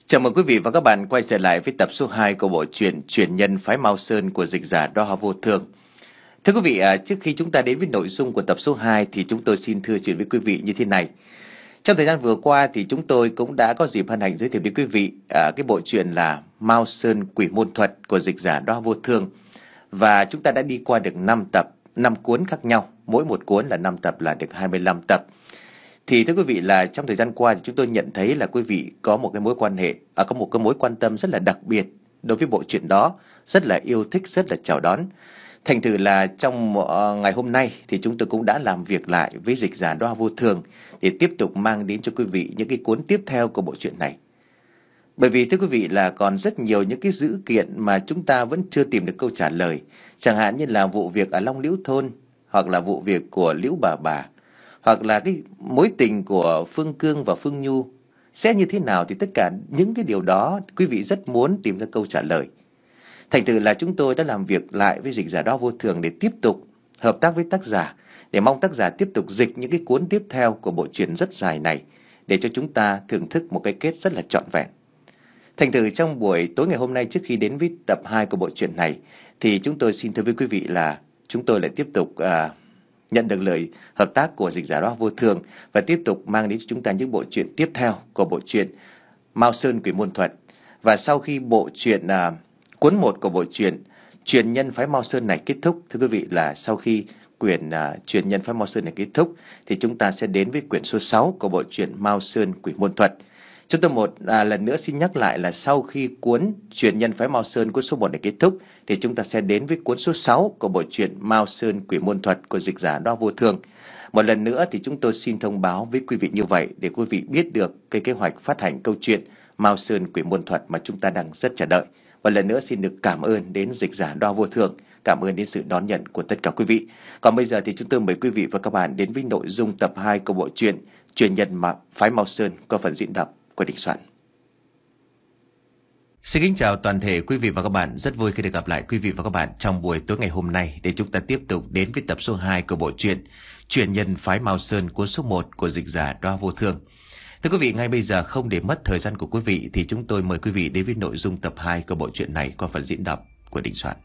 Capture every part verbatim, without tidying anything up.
Chào mừng quý vị và các bạn quay trở lại với tập số hai của bộ truyện Truyền nhân phái Mao Sơn của dịch giả Đo Hoa Vô Thương. Thưa quý vị, trước khi chúng ta đến với nội dung của tập số hai thì chúng tôi xin thưa chuyện với quý vị như thế này. Trong thời gian vừa qua thì chúng tôi cũng đã có dịp hân hạnh giới thiệu đến quý vị à, cái bộ truyện là Mao Sơn Quỷ Môn Thuật của dịch giả Đo Hoa Vô Thương. Và chúng ta đã đi qua được năm tập, năm cuốn khác nhau, mỗi một cuốn là năm tập là được hai mươi lăm tập. Thì thưa quý vị là trong thời gian qua thì chúng tôi nhận thấy là quý vị có một cái mối quan hệ, à, có một cái mối quan tâm rất là đặc biệt đối với bộ truyện đó, rất là yêu thích, rất là chào đón. Thành thử là trong uh, ngày hôm nay thì chúng tôi cũng đã làm việc lại với dịch giả Đo Hoa Vô Thương để tiếp tục mang đến cho quý vị những cái cuốn tiếp theo của bộ truyện này. Bởi vì thưa quý vị là còn rất nhiều những cái dữ kiện mà chúng ta vẫn chưa tìm được câu trả lời. Chẳng hạn như là vụ việc ở Long Liễu Thôn, hoặc là vụ việc của Liễu Bà Bà, hoặc là cái mối tình của Phương Cương và Phương Nhu sẽ như thế nào, thì tất cả những cái điều đó quý vị rất muốn tìm ra câu trả lời. Thành thử là chúng tôi đã làm việc lại với dịch giả Đo Vô Thường để tiếp tục hợp tác với tác giả, để mong tác giả tiếp tục dịch những cái cuốn tiếp theo của bộ truyện rất dài này để cho chúng ta thưởng thức một cái kết rất là trọn vẹn. Thành thử trong buổi tối ngày hôm nay, trước khi đến với tập hai của bộ truyện này, thì chúng tôi xin thưa với quý vị là chúng tôi lại tiếp tục uh, nhận được lời hợp tác của dịch giả Đo Hoa Vô Thường và tiếp tục mang đến cho chúng ta những bộ truyện tiếp theo của bộ truyện Mao Sơn Quỷ Môn Thuật. Và sau khi bộ truyện uh, cuốn một của bộ truyện Truyền nhân phái Mao Sơn này kết thúc, thưa quý vị là sau khi quyển uh, Truyền nhân phái Mao Sơn này kết thúc thì chúng ta sẽ đến với quyển số sáu của bộ truyện Mao Sơn Quỷ Môn Thuật. Chúng tôi một à, lần nữa xin nhắc lại là sau khi cuốn Truyền nhân phái Mao Sơn cuốn số một này kết thúc thì chúng ta sẽ đến với cuốn số sáu của bộ truyện Mao Sơn Quỷ Môn Thuật của dịch giả Đo Vô Thương. Một lần nữa thì chúng tôi xin thông báo với quý vị như vậy để quý vị biết được cái kế hoạch phát hành câu chuyện Mao Sơn Quỷ Môn Thuật mà chúng ta đang rất chờ đợi. Một lần nữa xin được cảm ơn đến dịch giả Đo Vô Thương, cảm ơn đến sự đón nhận của tất cả quý vị. Còn bây giờ thì chúng tôi mời quý vị và các bạn đến với nội dung tập hai của bộ truyện Truyền nhân phái Mao Sơn qua phần diễn đọc của Đình Soạn. Xin kính chào toàn thể quý vị và các bạn, rất vui khi được gặp lại quý vị và các bạn trong buổi tối ngày hôm nay để chúng ta tiếp tục đến với tập số hai của bộ truyện Truyền nhân phái Mao Sơn cuốn số một của dịch giả Đo Hoa Vô Thương. Thưa quý vị, ngay bây giờ không để mất thời gian của quý vị thì chúng tôi mời quý vị đến với nội dung tập hai của bộ truyện này qua phần diễn đọc của Đình Soạn.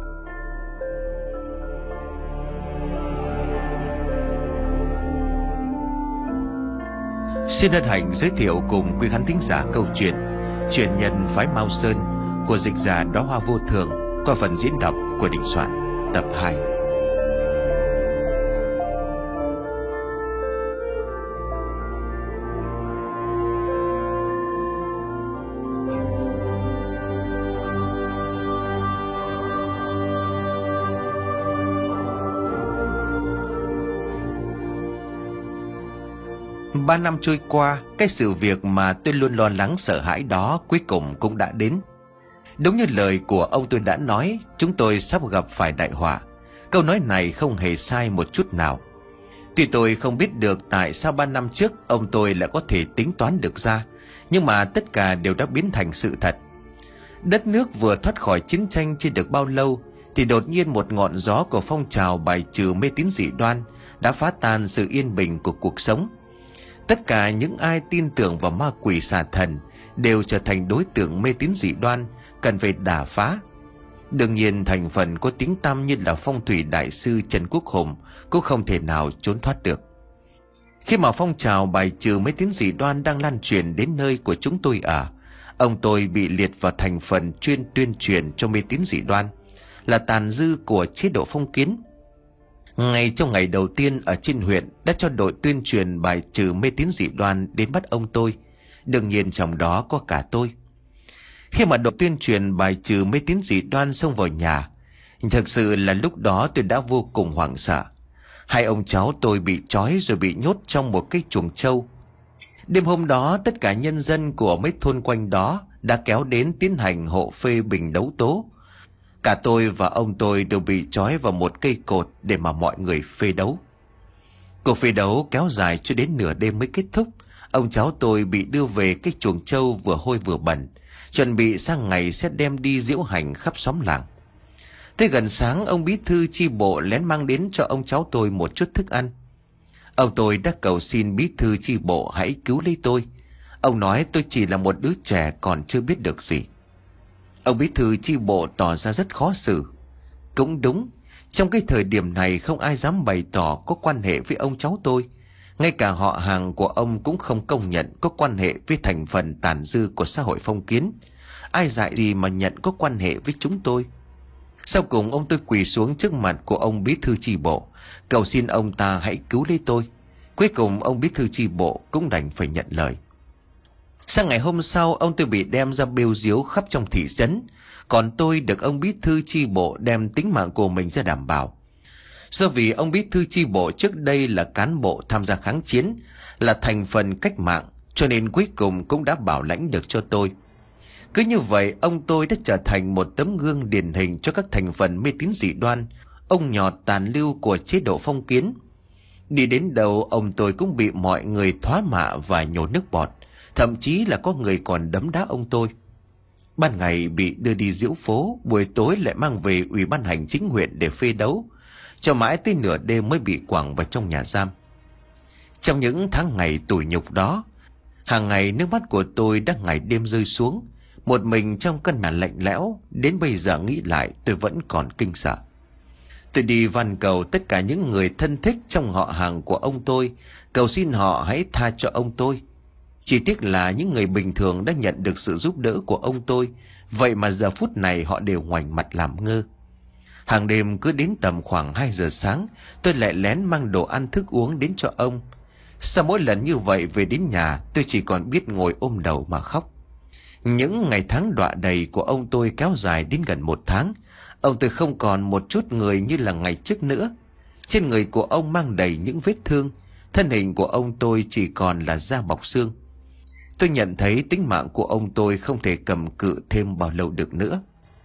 Xin hân hạnh giới thiệu cùng quý khán thính giả câu chuyện Truyền nhân phái Mao Sơn của dịch giả Đo Hoa Vô Thường qua phần diễn đọc của Đình Soạn tập hai. Ba năm trôi qua, cái sự việc mà tôi luôn lo lắng sợ hãi đó cuối cùng cũng đã đến. Đúng như lời của ông tôi đã nói, chúng tôi sắp gặp phải đại họa. Câu nói này không hề sai một chút nào. Tuy tôi không biết được tại sao ba năm trước ông tôi lại có thể tính toán được ra, nhưng mà tất cả đều đã biến thành sự thật. Đất nước vừa thoát khỏi chiến tranh chưa được bao lâu thì đột nhiên một ngọn gió của phong trào bài trừ mê tín dị đoan đã phá tan sự yên bình của cuộc sống. Tất cả những ai tin tưởng vào ma quỷ xà thần đều trở thành đối tượng mê tín dị đoan, cần phải đả phá. Đương nhiên thành phần có tiếng tăm như là phong thủy đại sư Trần Quốc Hùng cũng không thể nào trốn thoát được. Khi mà phong trào bài trừ mê tín dị đoan đang lan truyền đến nơi của chúng tôi ở, ông tôi bị liệt vào thành phần chuyên tuyên truyền cho mê tín dị đoan, là tàn dư của chế độ phong kiến. Ngay trong ngày đầu tiên ở trên huyện đã cho đội tuyên truyền bài trừ mê tín dị đoan đến bắt ông tôi. Đương nhiên trong đó có cả tôi. Khi mà đội tuyên truyền bài trừ mê tín dị đoan xông vào nhà, thực sự là lúc đó tôi đã vô cùng hoảng sợ. Hai ông cháu tôi bị trói rồi bị nhốt trong một cái chuồng trâu. Đêm hôm đó tất cả nhân dân của mấy thôn quanh đó đã kéo đến tiến hành hộ phê bình đấu tố. Cả tôi và ông tôi đều bị trói vào một cây cột để mà mọi người phê đấu. Cuộc phê đấu kéo dài cho đến nửa đêm mới kết thúc. Ông cháu tôi bị đưa về cái chuồng trâu vừa hôi vừa bẩn, chuẩn bị sang ngày sẽ đem đi diễu hành khắp xóm làng. Tới gần sáng, ông bí thư chi bộ lén mang đến cho ông cháu tôi một chút thức ăn. Ông tôi đã cầu xin bí thư chi bộ hãy cứu lấy tôi. Ông nói tôi chỉ là một đứa trẻ còn chưa biết được gì. Ông bí thư chi bộ tỏ ra rất khó xử. Cũng đúng, trong cái thời điểm này không ai dám bày tỏ có quan hệ với ông cháu tôi. Ngay cả họ hàng của ông cũng không công nhận có quan hệ với thành phần tàn dư của xã hội phong kiến. Ai dạy gì mà nhận có quan hệ với chúng tôi. Sau cùng ông tôi quỳ xuống trước mặt của ông bí thư chi bộ, cầu xin ông ta hãy cứu lấy tôi. Cuối cùng ông bí thư chi bộ cũng đành phải nhận lời. Sang ngày hôm sau, ông tôi bị đem ra bêu diếu khắp trong thị trấn, còn tôi được ông bí thư chi bộ đem tính mạng của mình ra đảm bảo. Do vì ông bí thư chi bộ trước đây là cán bộ tham gia kháng chiến, là thành phần cách mạng, cho nên cuối cùng cũng đã bảo lãnh được cho tôi. Cứ như vậy, ông tôi đã trở thành một tấm gương điển hình cho các thành phần mê tín dị đoan, ông nhọt tàn lưu của chế độ phong kiến. Đi đến đâu, ông tôi cũng bị mọi người thoá mạ và nhổ nước bọt, thậm chí là có người còn đấm đá ông tôi. Ban ngày bị đưa đi diễu phố, buổi tối lại mang về ủy ban hành chính huyện để phê đấu, cho mãi tới nửa đêm mới bị quẳng vào trong nhà giam. Trong những tháng ngày tủi nhục đó, hàng ngày nước mắt của tôi đã ngày đêm rơi xuống, một mình trong căn nhà lạnh lẽo. Đến bây giờ nghĩ lại tôi vẫn còn kinh sợ. Tôi đi van cầu tất cả những người thân thích trong họ hàng của ông tôi, cầu xin họ hãy tha cho ông tôi. Chỉ tiếc là những người bình thường đã nhận được sự giúp đỡ của ông tôi, vậy mà giờ phút này họ đều ngoảnh mặt làm ngơ. Hàng đêm cứ đến tầm khoảng hai giờ sáng, tôi lại lén mang đồ ăn thức uống đến cho ông. Sau mỗi lần như vậy về đến nhà, tôi chỉ còn biết ngồi ôm đầu mà khóc. Những ngày tháng đọa đầy của ông tôi kéo dài đến gần một tháng. Ông tôi không còn một chút người như là ngày trước nữa. Trên người của ông mang đầy những vết thương, thân hình của ông tôi chỉ còn là da bọc xương. Tôi nhận thấy tính mạng của ông tôi không thể cầm cự thêm bao lâu được nữa.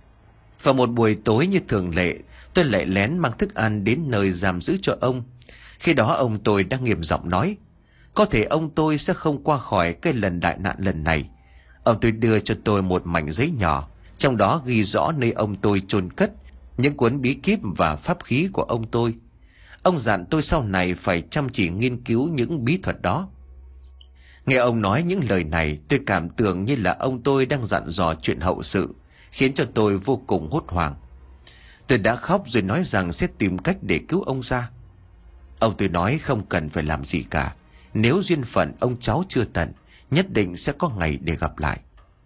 Vào một buổi tối như thường lệ, tôi lại lén mang thức ăn đến nơi giam giữ cho ông. Khi đó ông tôi đang nghiêm giọng nói, có thể ông tôi sẽ không qua khỏi cái lần đại nạn lần này. Ông tôi đưa cho tôi một mảnh giấy nhỏ, trong đó ghi rõ nơi ông tôi chôn cất những cuốn bí kíp và pháp khí của ông tôi. Ông dặn tôi sau này phải chăm chỉ nghiên cứu những bí thuật đó. Nghe ông nói những lời này, tôi cảm tưởng như là ông tôi đang dặn dò chuyện hậu sự, khiến cho tôi vô cùng hốt hoảng. Tôi đã khóc rồi nói rằng sẽ tìm cách để cứu ông ra. Ông tôi nói không cần phải làm gì cả. Nếu duyên phận ông cháu chưa tận, nhất định sẽ có ngày để gặp lại.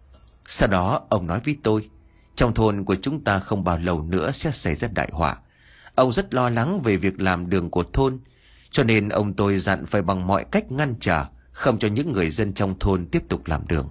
Sau đó ông nói với tôi, trong thôn của chúng ta không bao lâu nữa sẽ xảy ra đại họa. Ông rất lo lắng về việc làm đường của thôn, cho nên ông tôi dặn phải bằng mọi cách ngăn trở, không cho những người dân trong thôn tiếp tục làm đường.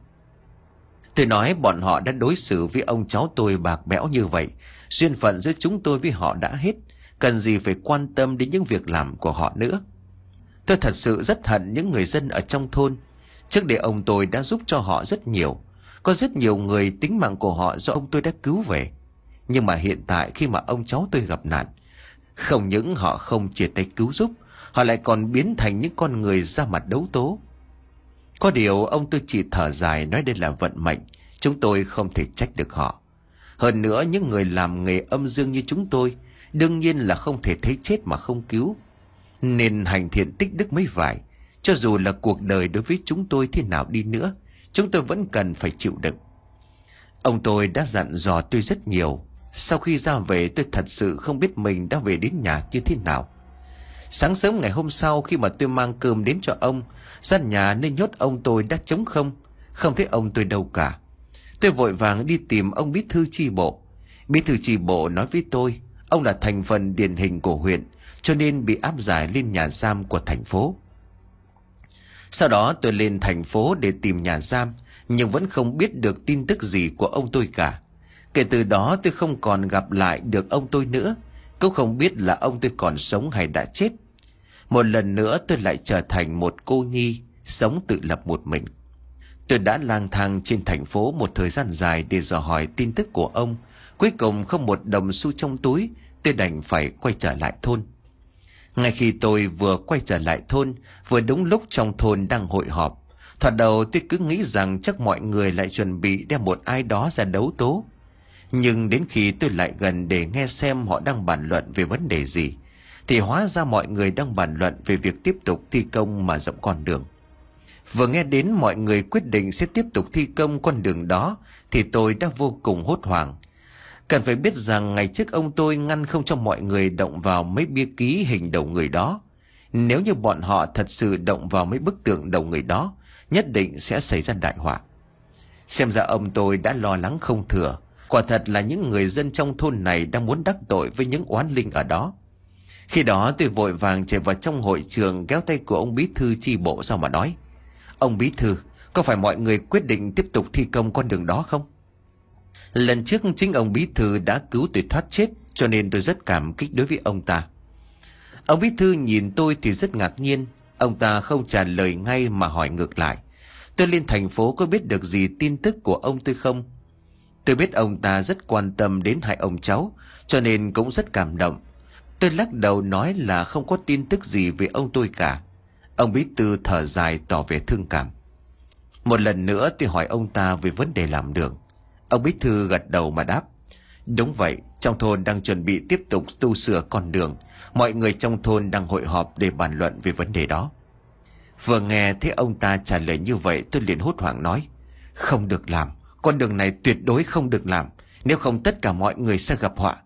Tôi nói bọn họ đã đối xử với ông cháu tôi bạc bẽo như vậy, duyên phận giữa chúng tôi với họ đã hết, cần gì phải quan tâm đến những việc làm của họ nữa. Tôi thật sự rất hận những người dân ở trong thôn. Trước đây ông tôi đã giúp cho họ rất nhiều, có rất nhiều người tính mạng của họ do ông tôi đã cứu về. Nhưng mà hiện tại khi mà ông cháu tôi gặp nạn, không những họ không chia tay cứu giúp, họ lại còn biến thành những con người ra mặt đấu tố. Có điều ông tôi chỉ thở dài nói đây là vận mệnh, chúng tôi không thể trách được họ. Hơn nữa những người làm nghề âm dương như chúng tôi đương nhiên là không thể thấy chết mà không cứu. Nên hành thiện tích đức mới phải. Cho dù là cuộc đời đối với chúng tôi thế nào đi nữa, chúng tôi vẫn cần phải chịu đựng. Ông tôi đã dặn dò tôi rất nhiều. Sau khi ra về tôi thật sự không biết mình đã về đến nhà như thế nào. Sáng sớm ngày hôm sau khi mà tôi mang cơm đến cho ông, gian nhà nơi nhốt ông tôi đã trống không, không thấy ông tôi đâu cả. Tôi vội vàng đi tìm ông bí thư chi bộ. Bí thư chi bộ nói với tôi, ông là thành phần điển hình của huyện, cho nên bị áp giải lên nhà giam của thành phố. Sau đó tôi lên thành phố để tìm nhà giam, nhưng vẫn không biết được tin tức gì của ông tôi cả. Kể từ đó tôi không còn gặp lại được ông tôi nữa, cũng không biết là ông tôi còn sống hay đã chết. Một lần nữa tôi lại trở thành một cô nhi, sống tự lập một mình. Tôi đã lang thang trên thành phố một thời gian dài để dò hỏi tin tức của ông. Cuối cùng không một đồng xu trong túi, tôi đành phải quay trở lại thôn. Ngay khi tôi vừa quay trở lại thôn, vừa đúng lúc trong thôn đang hội họp. Thoạt đầu tôi cứ nghĩ rằng chắc mọi người lại chuẩn bị đem một ai đó ra đấu tố. Nhưng đến khi tôi lại gần để nghe xem họ đang bàn luận về vấn đề gì, thì hóa ra mọi người đang bàn luận về việc tiếp tục thi công mở rộng con đường. Vừa nghe đến mọi người quyết định sẽ tiếp tục thi công con đường đó thì tôi đã vô cùng hốt hoảng. Cần phải biết rằng ngày trước ông tôi ngăn không cho mọi người động vào mấy bia ký hình đầu người đó. Nếu như bọn họ thật sự động vào mấy bức tượng đầu người đó, nhất định sẽ xảy ra đại họa. Xem ra ông tôi đã lo lắng không thừa. Quả thật là những người dân trong thôn này đang muốn đắc tội với những oán linh ở đó. Khi đó tôi vội vàng chạy vào trong hội trường, kéo tay của ông bí thư chi bộ ra mà nói: Ông bí thư, có phải mọi người quyết định tiếp tục thi công con đường đó không? Lần trước chính ông bí thư đã cứu tôi thoát chết, cho nên tôi rất cảm kích đối với ông ta. Ông bí thư nhìn tôi thì rất ngạc nhiên. Ông ta không trả lời ngay mà hỏi ngược lại: Tôi lên thành phố có biết được gì tin tức của ông tôi không? Tôi biết ông ta rất quan tâm đến hai ông cháu, cho nên cũng rất cảm động. Tôi lắc đầu nói là không có tin tức gì về ông tôi cả. Ông bí thư thở dài tỏ vẻ thương cảm. Một lần nữa tôi hỏi ông ta về vấn đề làm đường. Ông bí thư gật đầu mà đáp: Đúng vậy, trong thôn đang chuẩn bị tiếp tục tu sửa con đường. Mọi người trong thôn đang hội họp để bàn luận về vấn đề đó. Vừa nghe thấy ông ta trả lời như vậy, tôi liền hốt hoảng nói: Không được làm, con đường này tuyệt đối không được làm, nếu không tất cả mọi người sẽ gặp họa.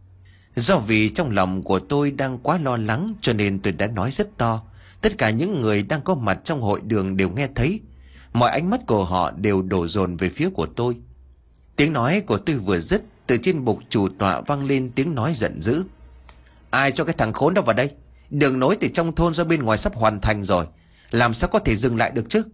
Do vì trong lòng của tôi đang quá lo lắng, cho nên tôi đã nói rất to. Tất cả những người đang có mặt trong hội đường đều nghe thấy. Mọi ánh mắt của họ đều đổ dồn về phía của tôi. Tiếng nói của tôi vừa dứt, từ trên bục chủ tọa vang lên tiếng nói giận dữ: Ai cho cái thằng khốn đó vào đây? Đường nối từ trong thôn ra bên ngoài sắp hoàn thành rồi, làm sao có thể dừng lại được chứ?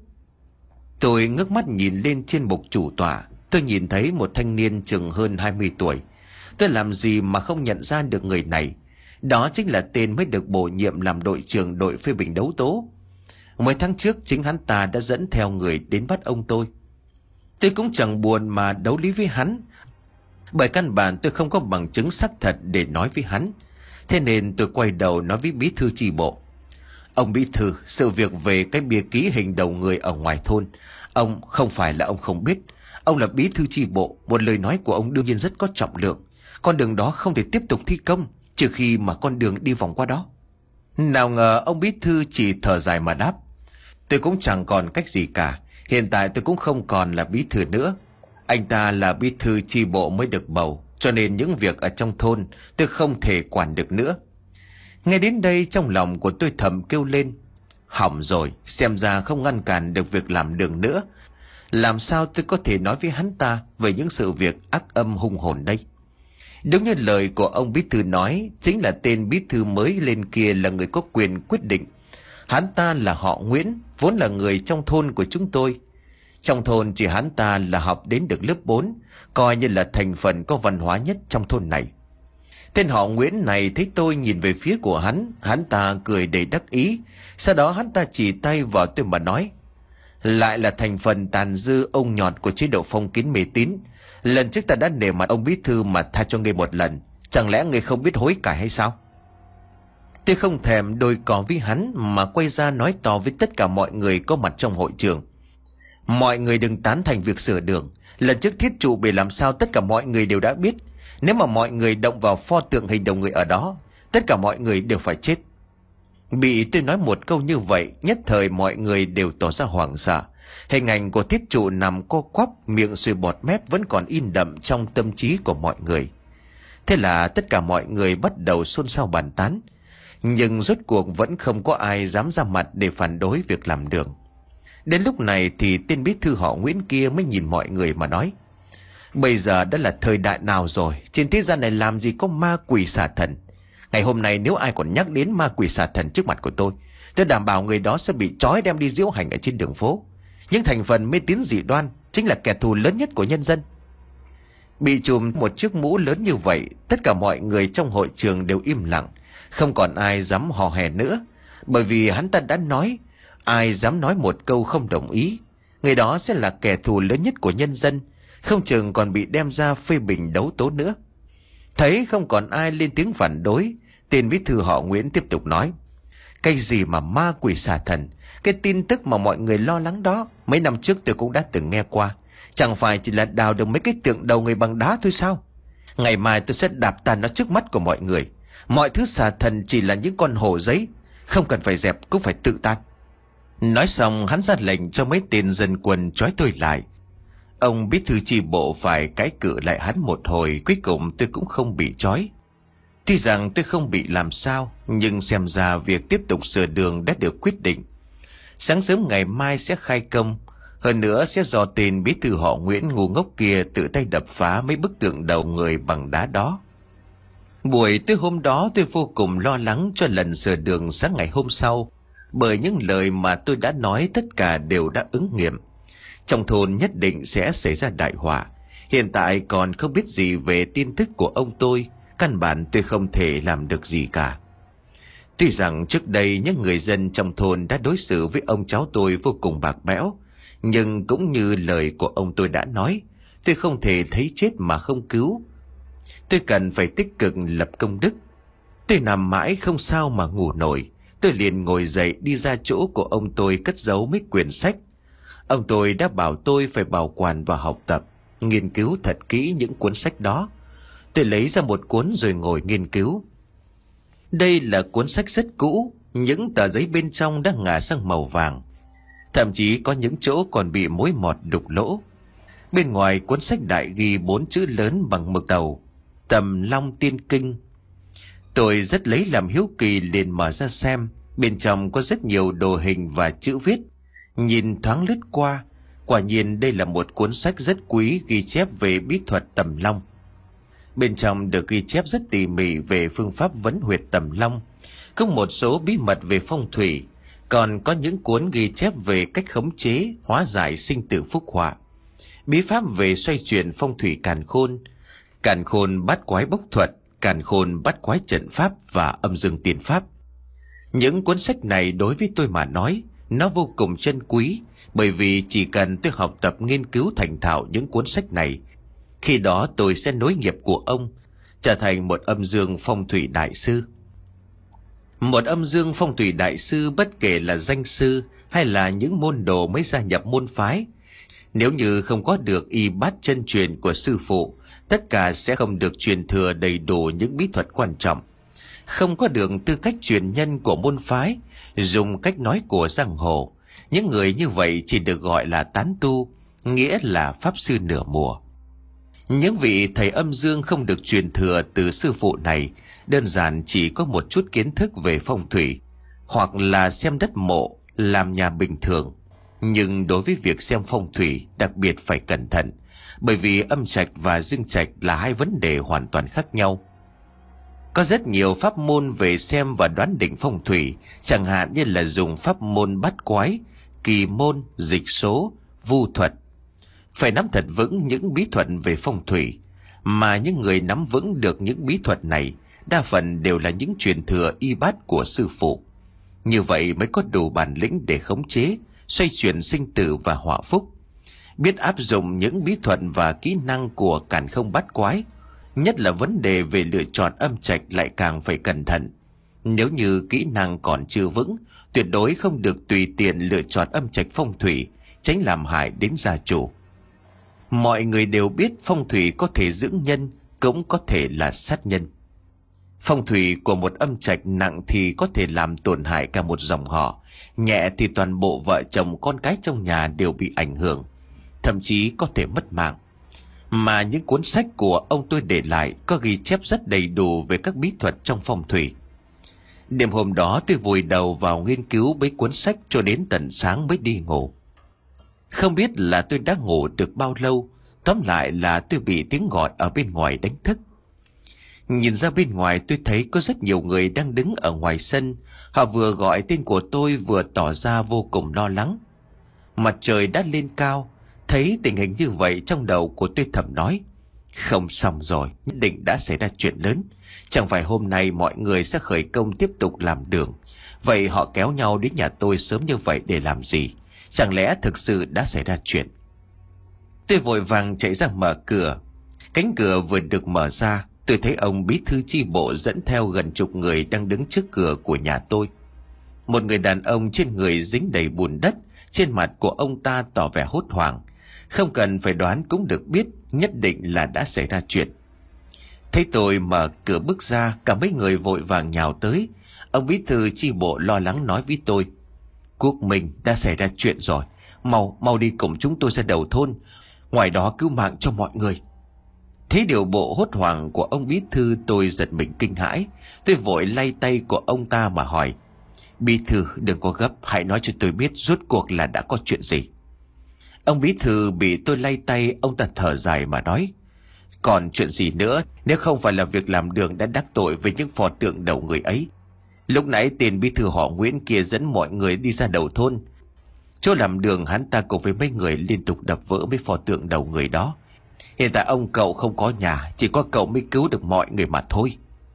Tôi ngước mắt nhìn lên trên bục chủ tọa. Tôi nhìn thấy một thanh niên chừng hơn hai mươi tuổi. Tôi làm gì mà không nhận ra được người này. Đó chính là tên mới được bổ nhiệm làm đội trưởng đội phê bình đấu tố. Mấy tháng trước chính hắn ta đã dẫn theo người đến bắt ông tôi. Tôi cũng chẳng buồn mà đấu lý với hắn, bởi căn bản tôi không có bằng chứng xác thật để nói với hắn. Thế nên tôi quay đầu nói với bí thư chi bộ: Ông bí thư, sự việc về cái bia ký hình đầu người ở ngoài thôn, ông không phải là ông không biết. Ông là bí thư chi bộ, một lời nói của ông đương nhiên rất có trọng lượng. Con đường đó không thể tiếp tục thi công trừ khi mà con đường đi vòng qua đó. Nào ngờ ông bí thư chỉ thở dài mà đáp: Tôi cũng chẳng còn cách gì cả. Hiện tại tôi cũng không còn là bí thư nữa. Anh ta là bí thư chi bộ mới được bầu, cho nên những việc ở trong thôn tôi không thể quản được nữa. Nghe đến đây trong lòng của tôi thầm kêu lên: Hỏng rồi, xem ra không ngăn cản được việc làm đường nữa. Làm sao tôi có thể nói với hắn ta về những sự việc ác âm hung hồn đây? Đúng như lời của ông bí thư nói, chính là tên bí thư mới lên kia là người có quyền quyết định. Hắn ta là họ Nguyễn, vốn là người trong thôn của chúng tôi. Trong thôn chỉ hắn ta là học đến được lớp bốn, coi như là thành phần có văn hóa nhất trong thôn này. Tên họ Nguyễn này thấy tôi nhìn về phía của hắn, hắn ta cười đầy đắc ý. Sau đó hắn ta chỉ tay vào tôi mà nói: Lại là thành phần tàn dư ông nhọt của chế độ phong kiến mê tín. Lần trước ta đã nể mặt ông bí thư mà tha cho ngươi một lần, chẳng lẽ ngươi không biết hối cải hay sao? Tôi không thèm đôi cò với hắn mà quay ra nói to với tất cả mọi người có mặt trong hội trường: Mọi người đừng tán thành việc sửa đường. Lần trước thiết trụ bể làm sao tất cả mọi người đều đã biết. Nếu mà mọi người động vào pho tượng hình đầu người ở đó, tất cả mọi người đều phải chết. Bị tôi nói một câu như vậy, nhất thời mọi người đều tỏ ra hoảng sợ. Hình ảnh của thiết trụ nằm co quắp, miệng xuôi bọt mép vẫn còn in đậm trong tâm trí của mọi người. Thế là tất cả mọi người bắt đầu xôn xao bàn tán. Nhưng rốt cuộc vẫn không có ai dám ra mặt để phản đối việc làm đường. Đến lúc này thì tên bí thư họ Nguyễn kia mới nhìn mọi người mà nói: Bây giờ đã là thời đại nào rồi, trên thế gian này làm gì có ma quỷ xà thần. Ngày hôm nay nếu ai còn nhắc đến ma quỷ xà thần trước mặt của tôi, tôi đảm bảo người đó sẽ bị trói đem đi diễu hành ở trên đường phố. Những thành phần mê tín dị đoan chính là kẻ thù lớn nhất của nhân dân. Bị trùm một chiếc mũ lớn như vậy, tất cả mọi người trong hội trường đều im lặng, không còn ai dám hò hè nữa. Bởi vì hắn ta đã nói, ai dám nói một câu không đồng ý, người đó sẽ là kẻ thù lớn nhất của nhân dân, không chừng còn bị đem ra phê bình đấu tố nữa. Thấy không còn ai lên tiếng phản đối, tên bí thư họ Nguyễn tiếp tục nói: Cái gì mà ma quỷ xà thần, cái tin tức mà mọi người lo lắng đó, mấy năm trước tôi cũng đã từng nghe qua. Chẳng phải chỉ là đào được mấy cái tượng đầu người bằng đá thôi sao? Ngày mai tôi sẽ đạp tan nó trước mắt của mọi người. Mọi thứ xà thần chỉ là những con hổ giấy, không cần phải dẹp cũng phải tự tan. Nói xong hắn ra lệnh cho mấy tên dân quân trói tôi lại. Ông bí thư chi bộ phải cãi cự lại hắn một hồi, cuối cùng tôi cũng không bị trói. Tuy rằng tôi không bị làm sao, nhưng xem ra việc tiếp tục sửa đường đã được quyết định. Sáng sớm ngày mai sẽ khai công, hơn nữa sẽ do tên bí thư họ Nguyễn ngu ngốc kia tự tay đập phá mấy bức tượng đầu người bằng đá đó. Buổi tối hôm đó tôi vô cùng lo lắng cho lần sửa đường sáng ngày hôm sau, bởi những lời mà tôi đã nói tất cả đều đã ứng nghiệm. Trong thôn nhất định sẽ xảy ra đại họa. Hiện tại còn không biết gì về tin tức của ông tôi, căn bản tôi không thể làm được gì cả. Tuy rằng trước đây những người dân trong thôn đã đối xử với ông cháu tôi vô cùng bạc bẽo, nhưng cũng như lời của ông tôi đã nói, tôi không thể thấy chết mà không cứu. Tôi cần phải tích cực lập công đức. Tôi nằm mãi không sao mà ngủ nổi. Tôi liền ngồi dậy đi ra chỗ của ông tôi cất giấu mấy quyển sách. Ông tôi đã bảo tôi phải bảo quản và học tập, nghiên cứu thật kỹ những cuốn sách đó. Tôi lấy ra một cuốn rồi ngồi nghiên cứu. Đây là cuốn sách rất cũ, những tờ giấy bên trong đã ngả sang màu vàng. Thậm chí có những chỗ còn bị mối mọt đục lỗ. Bên ngoài cuốn sách đại ghi bốn chữ lớn bằng mực tàu: Tầm Long Tiên Kinh. Tôi rất lấy làm hiếu kỳ liền mở ra xem. Bên trong có rất nhiều đồ hình và chữ viết. Nhìn thoáng lướt qua, quả nhiên đây là một cuốn sách rất quý ghi chép về bí thuật tầm long. Bên trong được ghi chép rất tỉ mỉ về phương pháp vấn huyệt tầm long, có một số bí mật về phong thủy, còn có những cuốn ghi chép về cách khống chế, hóa giải sinh tử phúc họa, bí pháp về xoay chuyển phong thủy càn khôn, càn khôn bát quái bốc thuật, càn khôn bát quái trận pháp và âm dương tiên pháp. Những cuốn sách này đối với tôi mà nói, nó vô cùng chân quý, bởi vì chỉ cần tôi học tập nghiên cứu thành thạo những cuốn sách này, khi đó tôi sẽ nối nghiệp của ông, trở thành một âm dương phong thủy đại sư. Một âm dương phong thủy đại sư bất kể là danh sư hay là những môn đồ mới gia nhập môn phái, nếu như không có được y bát chân truyền của sư phụ, tất cả sẽ không được truyền thừa đầy đủ những bí thuật quan trọng, không có được tư cách truyền nhân của môn phái. Dùng cách nói của giang hồ, những người như vậy chỉ được gọi là tán tu, nghĩa là pháp sư nửa mùa. Những vị thầy âm dương không được truyền thừa từ sư phụ này đơn giản chỉ có một chút kiến thức về phong thủy, hoặc là xem đất mộ, làm nhà bình thường. Nhưng đối với việc xem phong thủy đặc biệt phải cẩn thận, bởi vì âm trạch và dương trạch là hai vấn đề hoàn toàn khác nhau. Có rất nhiều pháp môn về xem và đoán định phong thủy, chẳng hạn như là dùng pháp môn bát quái, kỳ môn, dịch số, vu thuật. Phải nắm thật vững những bí thuật về phong thủy, mà những người nắm vững được những bí thuật này đa phần đều là những truyền thừa y bát của sư phụ. Như vậy mới có đủ bản lĩnh để khống chế, xoay chuyển sinh tử và họa phúc. Biết áp dụng những bí thuật và kỹ năng của càn khôn bát quái, nhất là vấn đề về lựa chọn âm trạch lại càng phải cẩn thận. Nếu như kỹ năng còn chưa vững, tuyệt đối không được tùy tiện lựa chọn âm trạch phong thủy, tránh làm hại đến gia chủ. Mọi người đều biết phong thủy có thể dưỡng nhân, cũng có thể là sát nhân. Phong thủy của một âm trạch nặng thì có thể làm tổn hại cả một dòng họ, nhẹ thì toàn bộ vợ chồng con cái trong nhà đều bị ảnh hưởng, thậm chí có thể mất mạng. Mà những cuốn sách của ông tôi để lại có ghi chép rất đầy đủ về các bí thuật trong phong thủy. Đêm hôm đó tôi vùi đầu vào nghiên cứu mấy cuốn sách cho đến tận sáng mới đi ngủ. Không biết là tôi đã ngủ được bao lâu, tóm lại là tôi bị tiếng gọi ở bên ngoài đánh thức. Nhìn ra bên ngoài tôi thấy có rất nhiều người đang đứng ở ngoài sân. Họ vừa gọi tên của tôi vừa tỏ ra vô cùng lo lắng. Mặt trời đã lên cao. Thấy tình hình như vậy, trong đầu của tôi thầm nói: không xong rồi, nhất định đã xảy ra chuyện lớn. Chẳng phải hôm nay mọi người sẽ khởi công tiếp tục làm đường, vậy họ kéo nhau đến nhà tôi sớm như vậy để làm gì? Chẳng lẽ thực sự đã xảy ra chuyện? Tôi vội vàng chạy ra mở cửa. Cánh cửa vừa được mở ra, tôi thấy ông bí thư chi bộ dẫn theo gần chục người đang đứng trước cửa của nhà tôi. Một người đàn ông trên người dính đầy bùn đất, trên mặt của ông ta tỏ vẻ hốt hoảng. Không cần phải đoán cũng được biết, nhất định là đã xảy ra chuyện. Thấy tôi mở cửa bước ra, cả mấy người vội vàng nhào tới. Ông bí thư chi bộ lo lắng nói với tôi: Quốc Minh, đã xảy ra chuyện rồi. Mau, mau đi cùng chúng tôi ra đầu thôn. Ngoài đó cứu mạng cho mọi người. Thấy điều bộ hốt hoảng của ông bí thư, tôi giật mình kinh hãi. Tôi vội lay tay của ông ta mà hỏi: Bí thư, đừng có gấp, hãy nói cho tôi biết rốt cuộc là đã có chuyện gì. Ông bí thư bị tôi lay tay, ông ta thở dài mà nói: Còn chuyện gì nữa, nếu không phải là việc làm đường đã đắc tội với những pho tượng đầu người ấy. Lúc nãy tiền bí thư họ Nguyễn kia dẫn mọi người đi ra đầu thôn. Chỗ làm đường hắn ta cùng với mấy người liên tục đập vỡ mấy pho tượng đầu người đó. Hiện tại ông cậu không có nhà, chỉ có cậu mới cứu được mọi người mà thôi.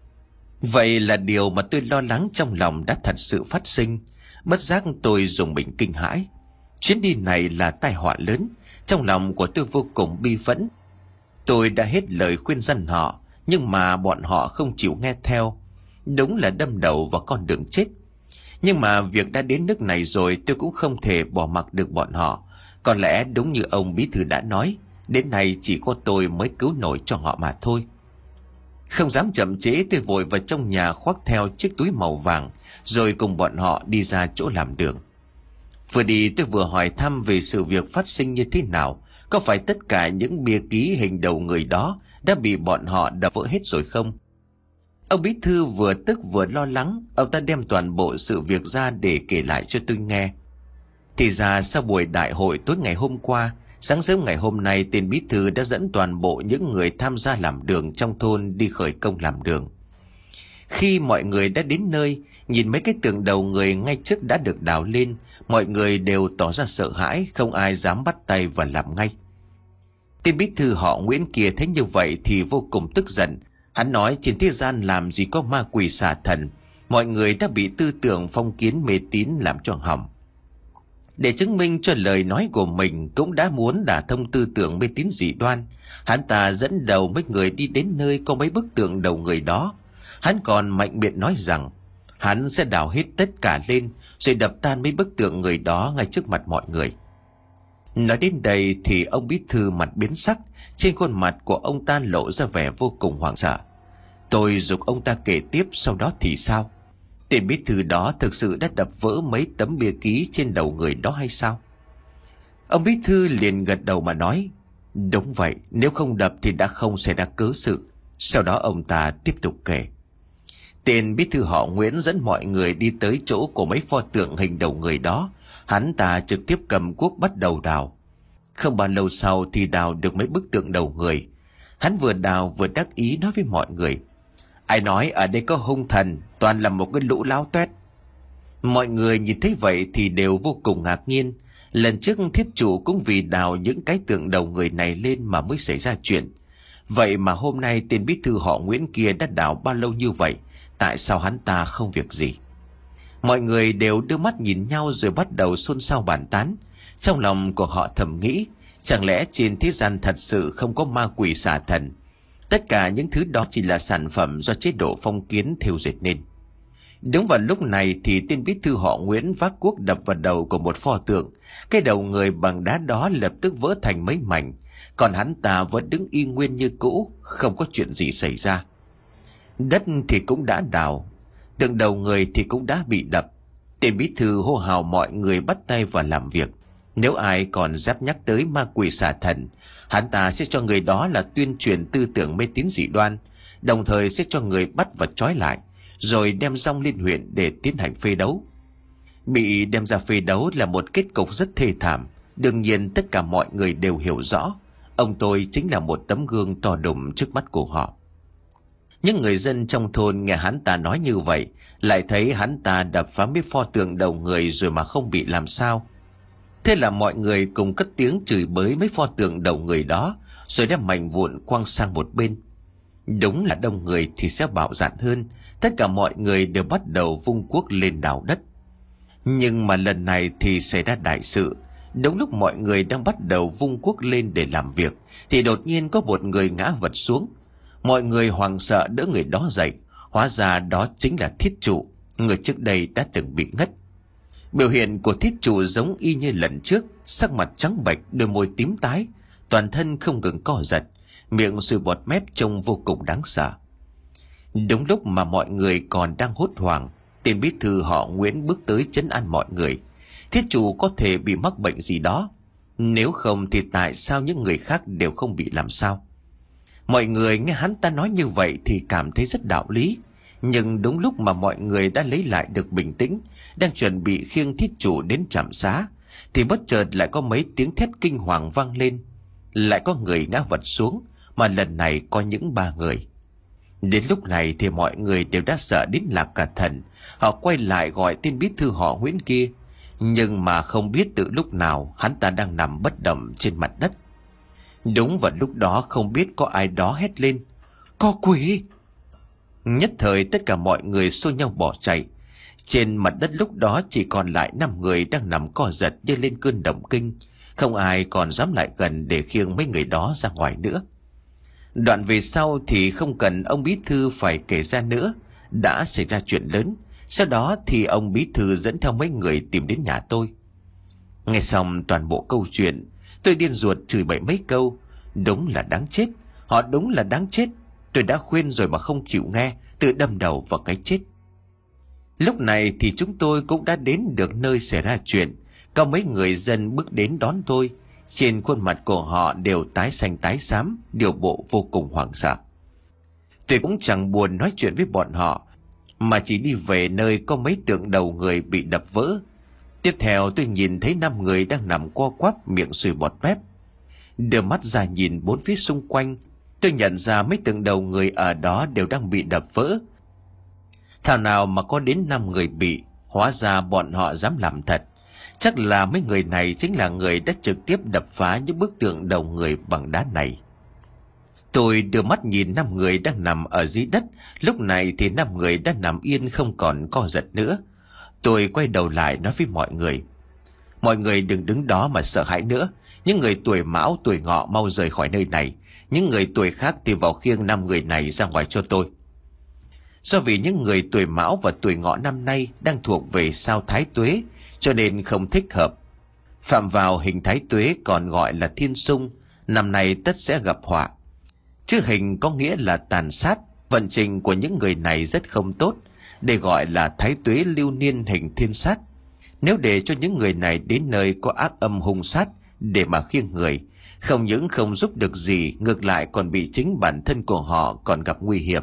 Vậy là điều mà tôi lo lắng trong lòng đã thật sự phát sinh. Bất giác tôi dùng mình kinh hãi. Chuyến đi này là tai họa lớn. Trong lòng của tôi vô cùng bi phẫn. Tôi đã hết lời khuyên răn họ, nhưng mà bọn họ không chịu nghe theo. Đúng là đâm đầu vào con đường chết. Nhưng mà việc đã đến nước này rồi, tôi cũng không thể bỏ mặc được bọn họ. Có lẽ đúng như ông bí thư đã nói, đến nay chỉ có tôi mới cứu nổi cho họ mà thôi. Không dám chậm trễ, tôi vội vào trong nhà khoác theo chiếc túi màu vàng, rồi cùng bọn họ đi ra chỗ làm đường. Vừa đi tôi vừa hỏi thăm về sự việc phát sinh như thế nào. Có phải tất cả những bia ký hình đầu người đó đã bị bọn họ đập vỡ hết rồi không? Ông bí thư vừa tức vừa lo lắng. Ông ta đem toàn bộ sự việc ra để kể lại cho tôi nghe. Thì ra sau buổi đại hội tối ngày hôm qua, sáng sớm ngày hôm nay, tên bí thư đã dẫn toàn bộ những người tham gia làm đường trong thôn đi khởi công làm đường. Khi mọi người đã đến nơi, nhìn mấy cái tượng đầu người ngay trước đã được đào lên, mọi người đều tỏ ra sợ hãi, không ai dám bắt tay và làm ngay. Tên bí thư họ Nguyễn kia thấy như vậy thì vô cùng tức giận. Hắn nói trên thế gian làm gì có ma quỷ xà thần, mọi người đã bị tư tưởng phong kiến mê tín làm cho hỏng. Để chứng minh cho lời nói của mình cũng đã muốn đả thông tư tưởng mê tín dị đoan, hắn ta dẫn đầu mấy người đi đến nơi có mấy bức tượng đầu người đó. Hắn còn mạnh miệng nói rằng hắn sẽ đào hết tất cả lên rồi đập tan mấy bức tượng người đó ngay trước mặt mọi người. Nói đến đây thì ông bí thư mặt biến sắc, trên khuôn mặt của ông ta lộ ra vẻ vô cùng hoảng sợ. Tôi giục ông ta kể tiếp, sau đó thì sao? Tên bí thư đó thực sự đã đập vỡ mấy tấm bia ký trên đầu người đó hay sao? Ông bí thư liền gật đầu mà nói: Đúng vậy, nếu không đập thì đã không xảy ra cớ sự. Sau đó ông ta tiếp tục kể. Tên bí thư họ Nguyễn dẫn mọi người đi tới chỗ của mấy pho tượng hình đầu người đó. Hắn ta trực tiếp cầm cuốc bắt đầu đào. Không bao lâu sau thì đào được mấy bức tượng đầu người. Hắn vừa đào vừa đắc ý nói với mọi người: Ai nói ở đây có hung thần, toàn là một cái lũ láo toét. Mọi người nhìn thấy vậy thì đều vô cùng ngạc nhiên. Lần trước thiết chủ cũng vì đào những cái tượng đầu người này lên mà mới xảy ra chuyện. Vậy mà hôm nay tên bí thư họ Nguyễn kia đã đào bao lâu như vậy, tại sao hắn ta không việc gì? Mọi người đều đưa mắt nhìn nhau rồi bắt đầu xôn xao bàn tán. Trong lòng của họ thầm nghĩ, chẳng lẽ trên thế gian thật sự không có ma quỷ xà thần? Tất cả những thứ đó chỉ là sản phẩm do chế độ phong kiến thêu dệt nên. Đúng vào lúc này thì tên bí thư họ Nguyễn vác cuốc đập vào đầu của một pho tượng. Cái đầu người bằng đá đó lập tức vỡ thành mấy mảnh, còn hắn ta vẫn đứng y nguyên như cũ, không có chuyện gì xảy ra. Đất thì cũng đã đào, tượng đầu người thì cũng đã bị đập. Tên bí thư hô hào mọi người bắt tay vào làm việc. Nếu ai còn dám nhắc tới ma quỷ xà thần, hắn ta sẽ cho người đó là tuyên truyền tư tưởng mê tín dị đoan, đồng thời sẽ cho người bắt và trói lại, rồi đem dong lên huyện để tiến hành phê đấu. Bị đem ra phê đấu là một kết cục rất thê thảm. Đương nhiên tất cả mọi người đều hiểu rõ, ông tôi chính là một tấm gương to đùng trước mắt của họ. Những người dân trong thôn nghe hắn ta nói như vậy, lại thấy hắn ta đập phá mấy pho tượng đầu người rồi mà không bị làm sao. Thế là mọi người cùng cất tiếng chửi bới mấy pho tượng đầu người đó, rồi đem mảnh vụn quăng sang một bên. Đúng là đông người thì sẽ bạo dạn hơn, tất cả mọi người đều bắt đầu vung cuốc lên đào đất. Nhưng mà lần này thì xảy ra đại sự. Đúng lúc mọi người đang bắt đầu vung cuốc lên để làm việc, thì đột nhiên có một người ngã vật xuống. Mọi người hoảng sợ đỡ người đó dậy. Hóa ra đó chính là thiết trụ, người trước đây đã từng bị ngất. Biểu hiện của thiết trụ giống y như lần trước, sắc mặt trắng bệch, đôi môi tím tái, toàn thân không ngừng co giật, miệng sùi bọt mép trông vô cùng đáng sợ. Đúng lúc mà mọi người còn đang hốt hoảng, tên bí thư họ Nguyễn bước tới trấn an mọi người. Thiết chủ có thể bị mắc bệnh gì đó. Nếu không thì tại sao những người khác đều không bị làm sao? Mọi người nghe hắn ta nói như vậy thì cảm thấy rất đạo lý. Nhưng đúng lúc mà mọi người đã lấy lại được bình tĩnh, đang chuẩn bị khiêng thiết chủ đến trạm xá, thì bất chợt lại có mấy tiếng thét kinh hoàng vang lên. Lại có người ngã vật xuống, mà lần này có những ba người. Đến lúc này thì mọi người đều đã sợ đến lạc cả thần. Họ quay lại gọi tên bí thư họ Nguyễn kia, nhưng mà không biết từ lúc nào hắn ta đang nằm bất động trên mặt đất. Đúng vào lúc đó không biết có ai đó hét lên: "Có quỷ!" Nhất thời tất cả mọi người xô nhau bỏ chạy. Trên mặt đất lúc đó chỉ còn lại năm người đang nằm co giật như lên cơn động kinh. Không ai còn dám lại gần để khiêng mấy người đó ra ngoài nữa. Đoạn về sau thì không cần ông bí thư phải kể ra nữa, đã xảy ra chuyện lớn. Sau đó thì ông bí thư dẫn theo mấy người tìm đến nhà tôi. Nghe xong toàn bộ câu chuyện, tôi điên ruột chửi bậy mấy câu. Đúng là đáng chết, họ đúng là đáng chết. Tôi đã khuyên rồi mà không chịu nghe, tự đâm đầu vào cái chết. Lúc này thì chúng tôi cũng đã đến được nơi xảy ra chuyện. Có mấy người dân bước đến đón tôi. Trên khuôn mặt của họ đều tái xanh tái xám, điều bộ vô cùng hoảng sợ. Tôi cũng chẳng buồn nói chuyện với bọn họ, mà chỉ đi về nơi có mấy tượng đầu người bị đập vỡ. Tiếp theo tôi nhìn thấy năm người đang nằm co quắp, miệng sùi bọt mép. Đưa mắt ra nhìn bốn phía xung quanh, tôi nhận ra mấy tượng đầu người ở đó đều đang bị đập vỡ. Thảo nào mà có đến năm người bị, hóa ra bọn họ dám làm thật. Chắc là mấy người này chính là người đã trực tiếp đập phá những bức tượng đầu người bằng đá này. Tôi đưa mắt nhìn năm người đang nằm ở dưới đất. Lúc này thì năm người đã nằm yên không còn co giật nữa. Tôi quay đầu lại nói với mọi người: "Mọi người đừng đứng đó mà sợ hãi nữa. Những người tuổi Mão tuổi Ngọ mau rời khỏi nơi này. Những người tuổi khác thì vào khiêng năm người này ra ngoài cho tôi." Do vì những người tuổi Mão và tuổi Ngọ năm nay đang thuộc về sao Thái Tuế, cho nên không thích hợp. Phạm vào hình Thái Tuế còn gọi là thiên xung, năm nay tất sẽ gặp họa. Chữ hình có nghĩa là tàn sát. Vận trình của những người này rất không tốt, để gọi là Thái Tuế lưu niên hình thiên sát. Nếu để cho những người này đến nơi có ác âm hung sát để mà khiêng người, không những không giúp được gì, ngược lại còn bị chính bản thân của họ còn gặp nguy hiểm.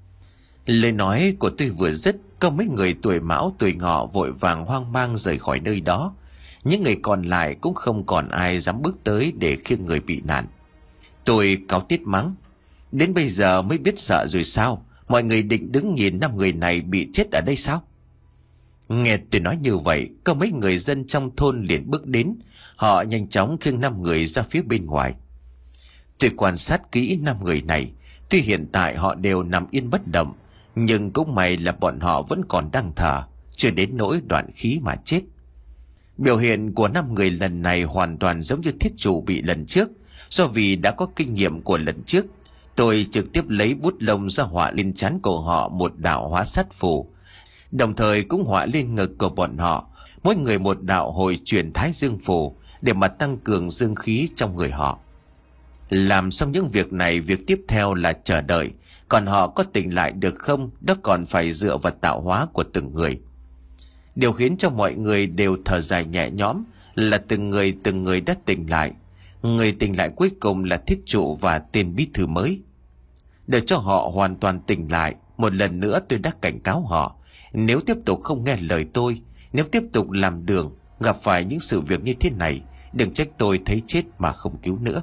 Lời nói của tôi vừa dứt, có mấy người tuổi Mão tuổi Ngọ vội vàng hoang mang rời khỏi nơi đó. Những người còn lại cũng không còn ai dám bước tới để khiêng người bị nạn. Tôi cáu tiết mắng: "Đến bây giờ mới biết sợ rồi sao? Mọi người định đứng nhìn năm người này bị chết ở đây sao?" Nghe tôi nói như vậy, có mấy người dân trong thôn liền bước đến. Họ nhanh chóng khiêng năm người ra phía bên ngoài. Tôi quan sát kỹ năm người này. Tuy hiện tại họ đều nằm yên bất động, nhưng cũng may là bọn họ vẫn còn đang thở, chưa đến nỗi đoạn khí mà chết. Biểu hiện của năm người lần này hoàn toàn giống như thiết chủ bị lần trước. Do vì đã có kinh nghiệm của lần trước, tôi trực tiếp lấy bút lông ra họa lên trán của họ một đạo hóa sát phù, đồng thời cũng họa lên ngực của bọn họ mỗi người một đạo hồi chuyển thái dương phù, để mà tăng cường dương khí trong người họ. Làm xong những việc này, việc tiếp theo là chờ đợi. Còn họ có tỉnh lại được không, đó còn phải dựa vào tạo hóa của từng người. Điều khiến cho mọi người đều thở dài nhẹ nhõm là từng người từng người đã tỉnh lại. Người tỉnh lại cuối cùng là thiết trụ và tên bí thư mới. Để cho họ hoàn toàn tỉnh lại, một lần nữa tôi đã cảnh cáo họ: nếu tiếp tục không nghe lời tôi, nếu tiếp tục làm đường, gặp phải những sự việc như thế này, đừng trách tôi thấy chết mà không cứu nữa.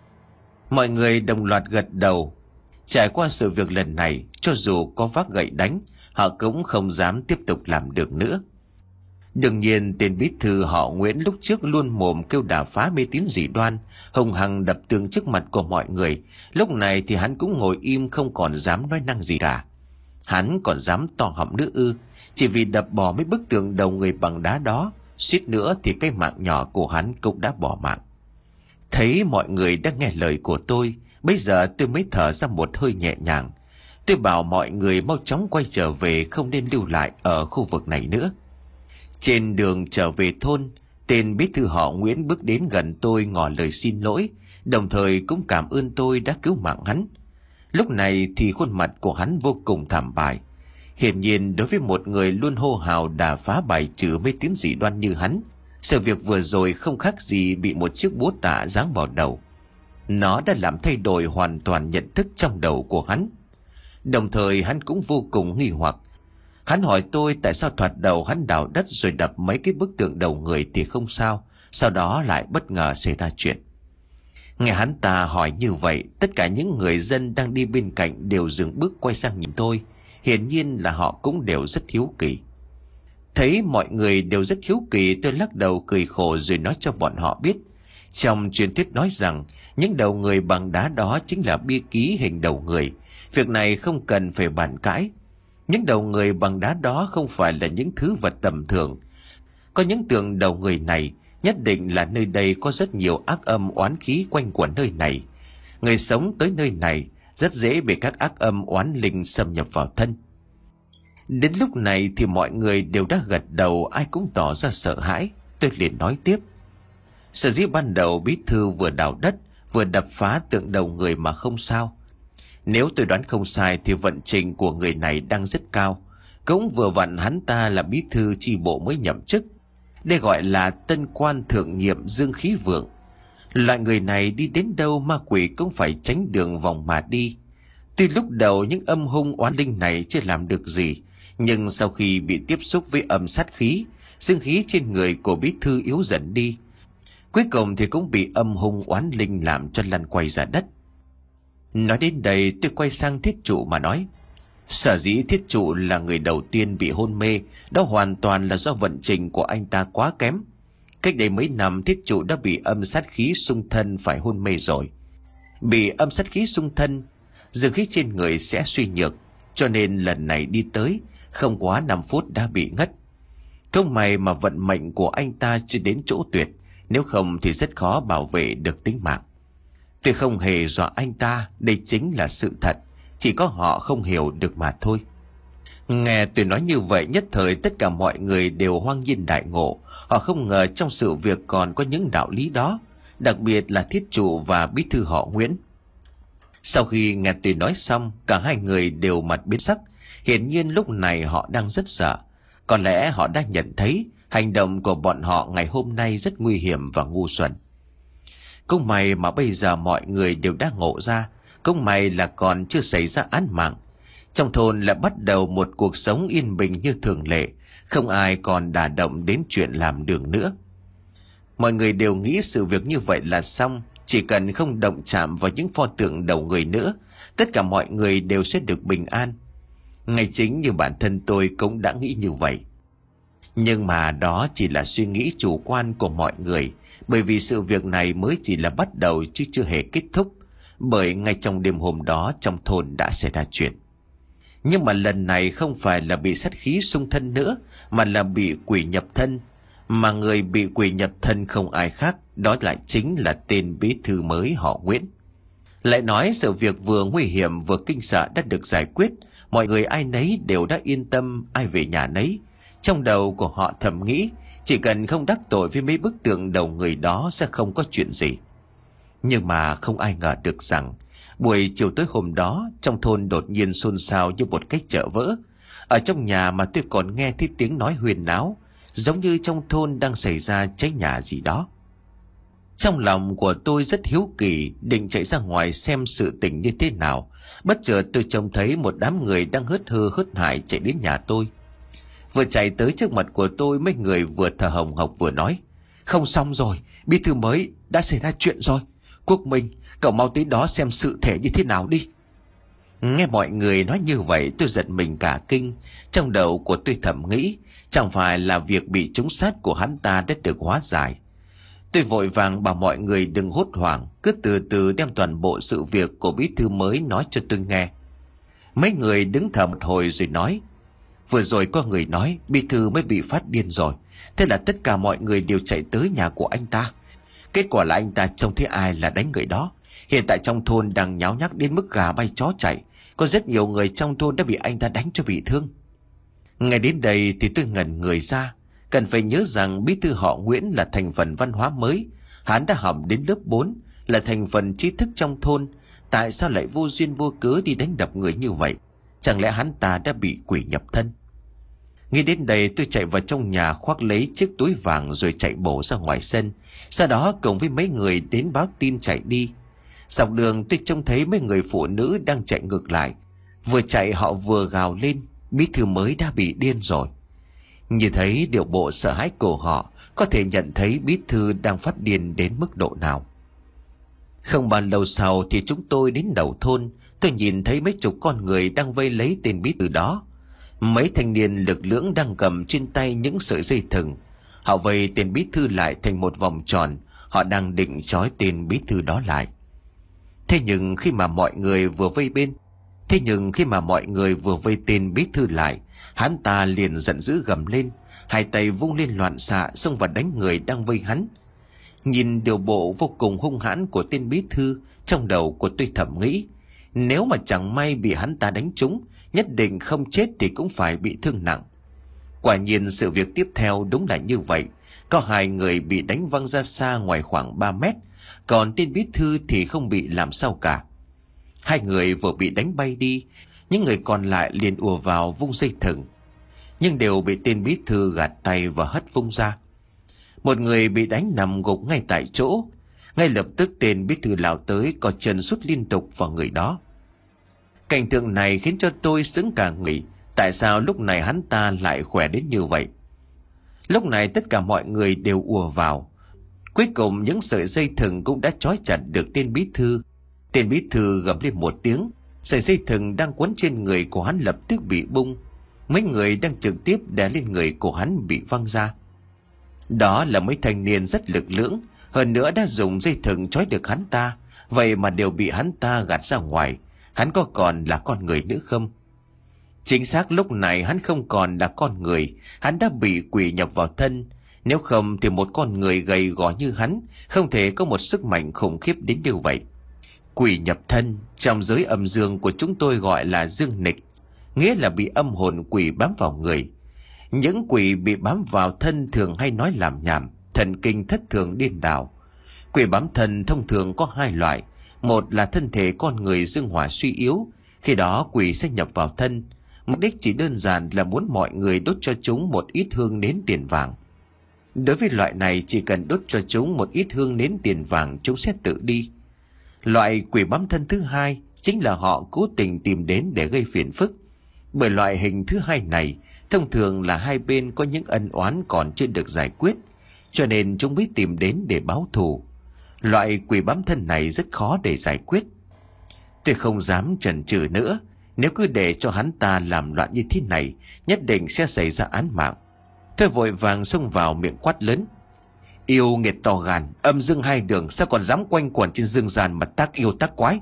Mọi người đồng loạt gật đầu. Trải qua sự việc lần này, cho dù có vác gậy đánh, họ cũng không dám tiếp tục làm được nữa. Đương nhiên tên bí thư họ Nguyễn lúc trước luôn mồm kêu đả phá mê tín dị đoan, hùng hăng đập tường trước mặt của mọi người. Lúc này thì hắn cũng ngồi im, không còn dám nói năng gì cả. Hắn còn dám to họng nữa ư? Chỉ vì đập bỏ mấy bức tường đầu người bằng đá đó, suýt nữa thì cái mạng nhỏ của hắn cũng đã bỏ mạng. Thấy mọi người đã nghe lời của tôi, bây giờ tôi mới thở ra một hơi nhẹ nhàng. Tôi bảo mọi người mau chóng quay trở về, không nên lưu lại ở khu vực này nữa. Trên đường trở về thôn, tên bí thư họ Nguyễn bước đến gần tôi ngỏ lời xin lỗi, đồng thời cũng cảm ơn tôi đã cứu mạng hắn. Lúc này thì khuôn mặt của hắn vô cùng thảm bại. Hiển nhiên đối với một người luôn hô hào đả phá bài trừ mê tín dị đoan như hắn, Sự việc vừa rồi không khác gì bị một chiếc búa tạ giáng vào đầu. Nó đã làm thay đổi hoàn toàn nhận thức trong đầu của hắn. Đồng thời hắn cũng vô cùng nghi hoặc. Hắn hỏi tôi tại sao thoạt đầu hắn đào đất rồi đập mấy cái bức tượng đầu người thì không sao, sau đó lại bất ngờ xảy ra chuyện. Nghe hắn ta hỏi như vậy, tất cả những người dân đang đi bên cạnh đều dừng bước quay sang nhìn tôi. Hiển nhiên là họ cũng đều rất hiếu kỳ. Thấy mọi người đều rất hiếu kỳ, tôi lắc đầu cười khổ rồi nói cho bọn họ biết. Trong truyền thuyết nói rằng những đầu người bằng đá đó chính là bia ký hình đầu người. Việc này không cần phải bàn cãi. Những đầu người bằng đá đó không phải là những thứ vật tầm thường. Có những tượng đầu người này, nhất định là nơi đây có rất nhiều ác âm oán khí quanh quẩn nơi này. Người sống tới nơi này rất dễ bị các ác âm oán linh xâm nhập vào thân. Đến lúc này thì mọi người đều đã gật đầu, ai cũng tỏ ra sợ hãi. Tôi liền nói tiếp. Sở dĩ ban đầu bí thư vừa đào đất vừa đập phá tượng đầu người mà không sao. Nếu tôi đoán không sai thì vận trình của người này đang rất cao. Cũng vừa vặn hắn ta là bí thư chi bộ mới nhậm chức. Đây gọi là tân quan thượng nhiệm dương khí vượng. Loại người này đi đến đâu ma quỷ cũng phải tránh đường vòng mà đi. Tuy lúc đầu những âm hung oán linh này chưa làm được gì, nhưng sau khi bị tiếp xúc với âm sát khí, dương khí trên người của bí thư yếu dần đi. Cuối cùng thì cũng bị âm hung oán linh làm cho lăn quay ra đất. Nói đến đây tôi quay sang thiết trụ mà nói. Sở dĩ thiết trụ là người đầu tiên bị hôn mê, đó hoàn toàn là do vận trình của anh ta quá kém. Cách đây mấy năm thiết trụ đã bị âm sát khí xung thân phải hôn mê rồi. Bị âm sát khí xung thân, dương khí trên người sẽ suy nhược, cho nên lần này đi tới không quá năm phút đã bị ngất. Không may mà vận mệnh của anh ta chưa đến chỗ tuyệt, nếu không thì rất khó bảo vệ được tính mạng. Tôi không hề dọa anh ta, đây chính là sự thật, chỉ có họ không hiểu được mà thôi. Nghe tôi nói như vậy, nhất thời tất cả mọi người đều hoang nhiên đại ngộ. Họ không ngờ trong sự việc còn có những đạo lý đó, đặc biệt là thiết trụ và bí thư họ Nguyễn. Sau khi nghe tôi nói xong, cả hai người đều mặt biến sắc. Hiển nhiên lúc này họ đang rất sợ. Có lẽ họ đã nhận thấy hành động của bọn họ ngày hôm nay rất nguy hiểm và ngu xuẩn. Cũng may mà bây giờ mọi người đều đã ngộ ra. Cũng may là còn chưa xảy ra án mạng. Trong thôn lại bắt đầu một cuộc sống yên bình như thường lệ. Không ai còn đả động đến chuyện làm đường nữa. Mọi người đều nghĩ sự việc như vậy là xong. Chỉ cần không động chạm vào những pho tượng đầu người nữa, tất cả mọi người đều sẽ được bình an. Ngay chính như bản thân tôi cũng đã nghĩ như vậy. Nhưng mà đó chỉ là suy nghĩ chủ quan của mọi người, bởi vì sự việc này mới chỉ là bắt đầu chứ chưa hề kết thúc. Bởi ngay trong đêm hôm đó trong thôn đã xảy ra chuyện. Nhưng mà lần này không phải là bị sát khí xung thân nữa, mà là bị quỷ nhập thân. Mà người bị quỷ nhập thân không ai khác, đó lại chính là tên bí thư mới họ Nguyễn. Lại nói sự việc vừa nguy hiểm vừa kinh sợ đã được giải quyết. Mọi người ai nấy đều đã yên tâm, ai về nhà nấy. Trong đầu của họ thầm nghĩ, chỉ cần không đắc tội với mấy bức tượng đầu người đó sẽ không có chuyện gì. Nhưng mà không ai ngờ được rằng buổi chiều tối hôm đó trong thôn đột nhiên xôn xao như một cái chợ vỡ. Ở trong nhà mà tôi còn nghe thấy tiếng nói huyền náo, giống như trong thôn đang xảy ra cháy nhà gì đó. Trong lòng của tôi rất hiếu kỳ, định chạy ra ngoài xem sự tình như thế nào. Bất chợt tôi trông thấy một đám người đang hớt hơ hớt hải chạy đến nhà tôi. Vừa chạy tới trước mặt của tôi, mấy người vừa thở hồng hộc vừa nói: "Không xong rồi, bí thư mới đã xảy ra chuyện rồi. Quốc Minh, cậu mau tới đó xem sự thể như thế nào đi." Nghe mọi người nói như vậy tôi giật mình cả kinh. Trong đầu của tôi thầm nghĩ, chẳng phải là việc bị trúng sát của hắn ta đã được hóa giải. Tôi vội vàng bảo mọi người đừng hốt hoảng, cứ từ từ đem toàn bộ sự việc của bí thư mới nói cho tôi nghe. Mấy người đứng thở một hồi rồi nói: "Vừa rồi có người nói bí thư mới bị phát điên rồi. Thế là tất cả mọi người đều chạy tới nhà của anh ta. Kết quả là anh ta trông thấy ai là đánh người đó. Hiện tại trong thôn đang nháo nhác đến mức gà bay chó chạy. Có rất nhiều người trong thôn đã bị anh ta đánh cho bị thương." Ngay đến đây thì tôi ngẩn người ra. Cần phải nhớ rằng bí thư họ Nguyễn là thành phần văn hóa mới. Hắn đã học đến lớp bốn, là thành phần trí thức trong thôn. Tại sao lại vô duyên vô cớ đi đánh đập người như vậy? Chẳng lẽ hắn ta đã bị quỷ nhập thân? Nghĩ đến đây tôi chạy vào trong nhà khoác lấy chiếc túi vàng rồi chạy bổ ra ngoài sân. Sau đó cùng với mấy người đến báo tin chạy đi. Dọc đường tôi trông thấy mấy người phụ nữ đang chạy ngược lại. Vừa chạy họ vừa gào lên, bí thư mới đã bị điên rồi. Như thấy điệu bộ sợ hãi của họ, có thể nhận thấy bí thư đang phát điên đến mức độ nào. Không bao lâu sau thì chúng tôi đến đầu thôn. Tôi nhìn thấy mấy chục con người đang vây lấy tên bí thư đó. Mấy thanh niên lực lưỡng đang cầm trên tay những sợi dây thừng. Họ vây tên bí thư lại thành một vòng tròn. Họ đang định trói tên bí thư đó lại. Thế nhưng khi mà mọi người vừa vây bên Thế nhưng khi mà mọi người vừa vây tên bí thư lại, hắn ta liền giận dữ gầm lên, hai tay vung lên loạn xạ xông vào đánh người đang vây hắn. Nhìn điều bộ vô cùng hung hãn của tên bí thư, trong đầu của tôi thầm nghĩ, nếu mà chẳng may bị hắn ta đánh trúng, nhất định không chết thì cũng phải bị thương nặng. Quả nhiên sự việc tiếp theo đúng là như vậy. Có hai người bị đánh văng ra xa ngoài khoảng ba mét, còn tên bí thư thì không bị làm sao cả. Hai người vừa bị đánh bay đi, những người còn lại liền ùa vào vung dây thừng, nhưng đều bị tên bí thư gạt tay và hất vung ra. Một người bị đánh nằm gục ngay tại chỗ. Ngay lập tức tên bí thư lao tới, có chân sút liên tục vào người đó. Cảnh tượng này khiến cho tôi sững cả người. Tại sao lúc này hắn ta lại khỏe đến như vậy? Lúc này tất cả mọi người đều ùa vào. Cuối cùng những sợi dây thừng cũng đã trói chặt được tên bí thư. Tên bí thư gầm lên một tiếng, sợi dây thừng đang quấn trên người của hắn lập tức bị bung. Mấy người đang trực tiếp đè lên người của hắn bị văng ra. Đó là mấy thanh niên rất lực lưỡng, hơn nữa đã dùng dây thừng trói được hắn ta, vậy mà đều bị hắn ta gạt ra ngoài. Hắn có còn là con người nữa không? Chính xác, lúc này hắn không còn là con người, hắn đã bị quỷ nhập vào thân. Nếu không thì một con người gầy gò như hắn không thể có một sức mạnh khủng khiếp đến như vậy. Quỷ nhập thân trong giới âm dương của chúng tôi gọi là dương nịch, nghĩa là bị âm hồn quỷ bám vào người. Những quỷ bị bám vào thân thường hay nói làm nhảm, thần kinh thất thường điên đảo. Quỷ bám thân thông thường có hai loại. Một là thân thể con người dương hỏa suy yếu, khi đó quỷ sẽ nhập vào thân. Mục đích chỉ đơn giản là muốn mọi người đốt cho chúng một ít hương nến tiền vàng. Đối với loại này, chỉ cần đốt cho chúng một ít hương nến tiền vàng, chúng sẽ tự đi. Loại quỷ bám thân thứ hai chính là họ cố tình tìm đến để gây phiền phức. Bởi loại hình thứ hai này thông thường là hai bên có những ân oán còn chưa được giải quyết, cho nên chúng mới tìm đến để báo thù. Loại quỷ bám thân này rất khó để giải quyết. Tôi không dám chần chừ nữa. Nếu cứ để cho hắn ta làm loạn như thế này, nhất định sẽ xảy ra án mạng. Tôi vội vàng xông vào miệng quát lớn: Yêu nghiệt to gan, âm dương hai đường, sao còn dám quanh quẩn trên dương gian mà tác yêu tác quái?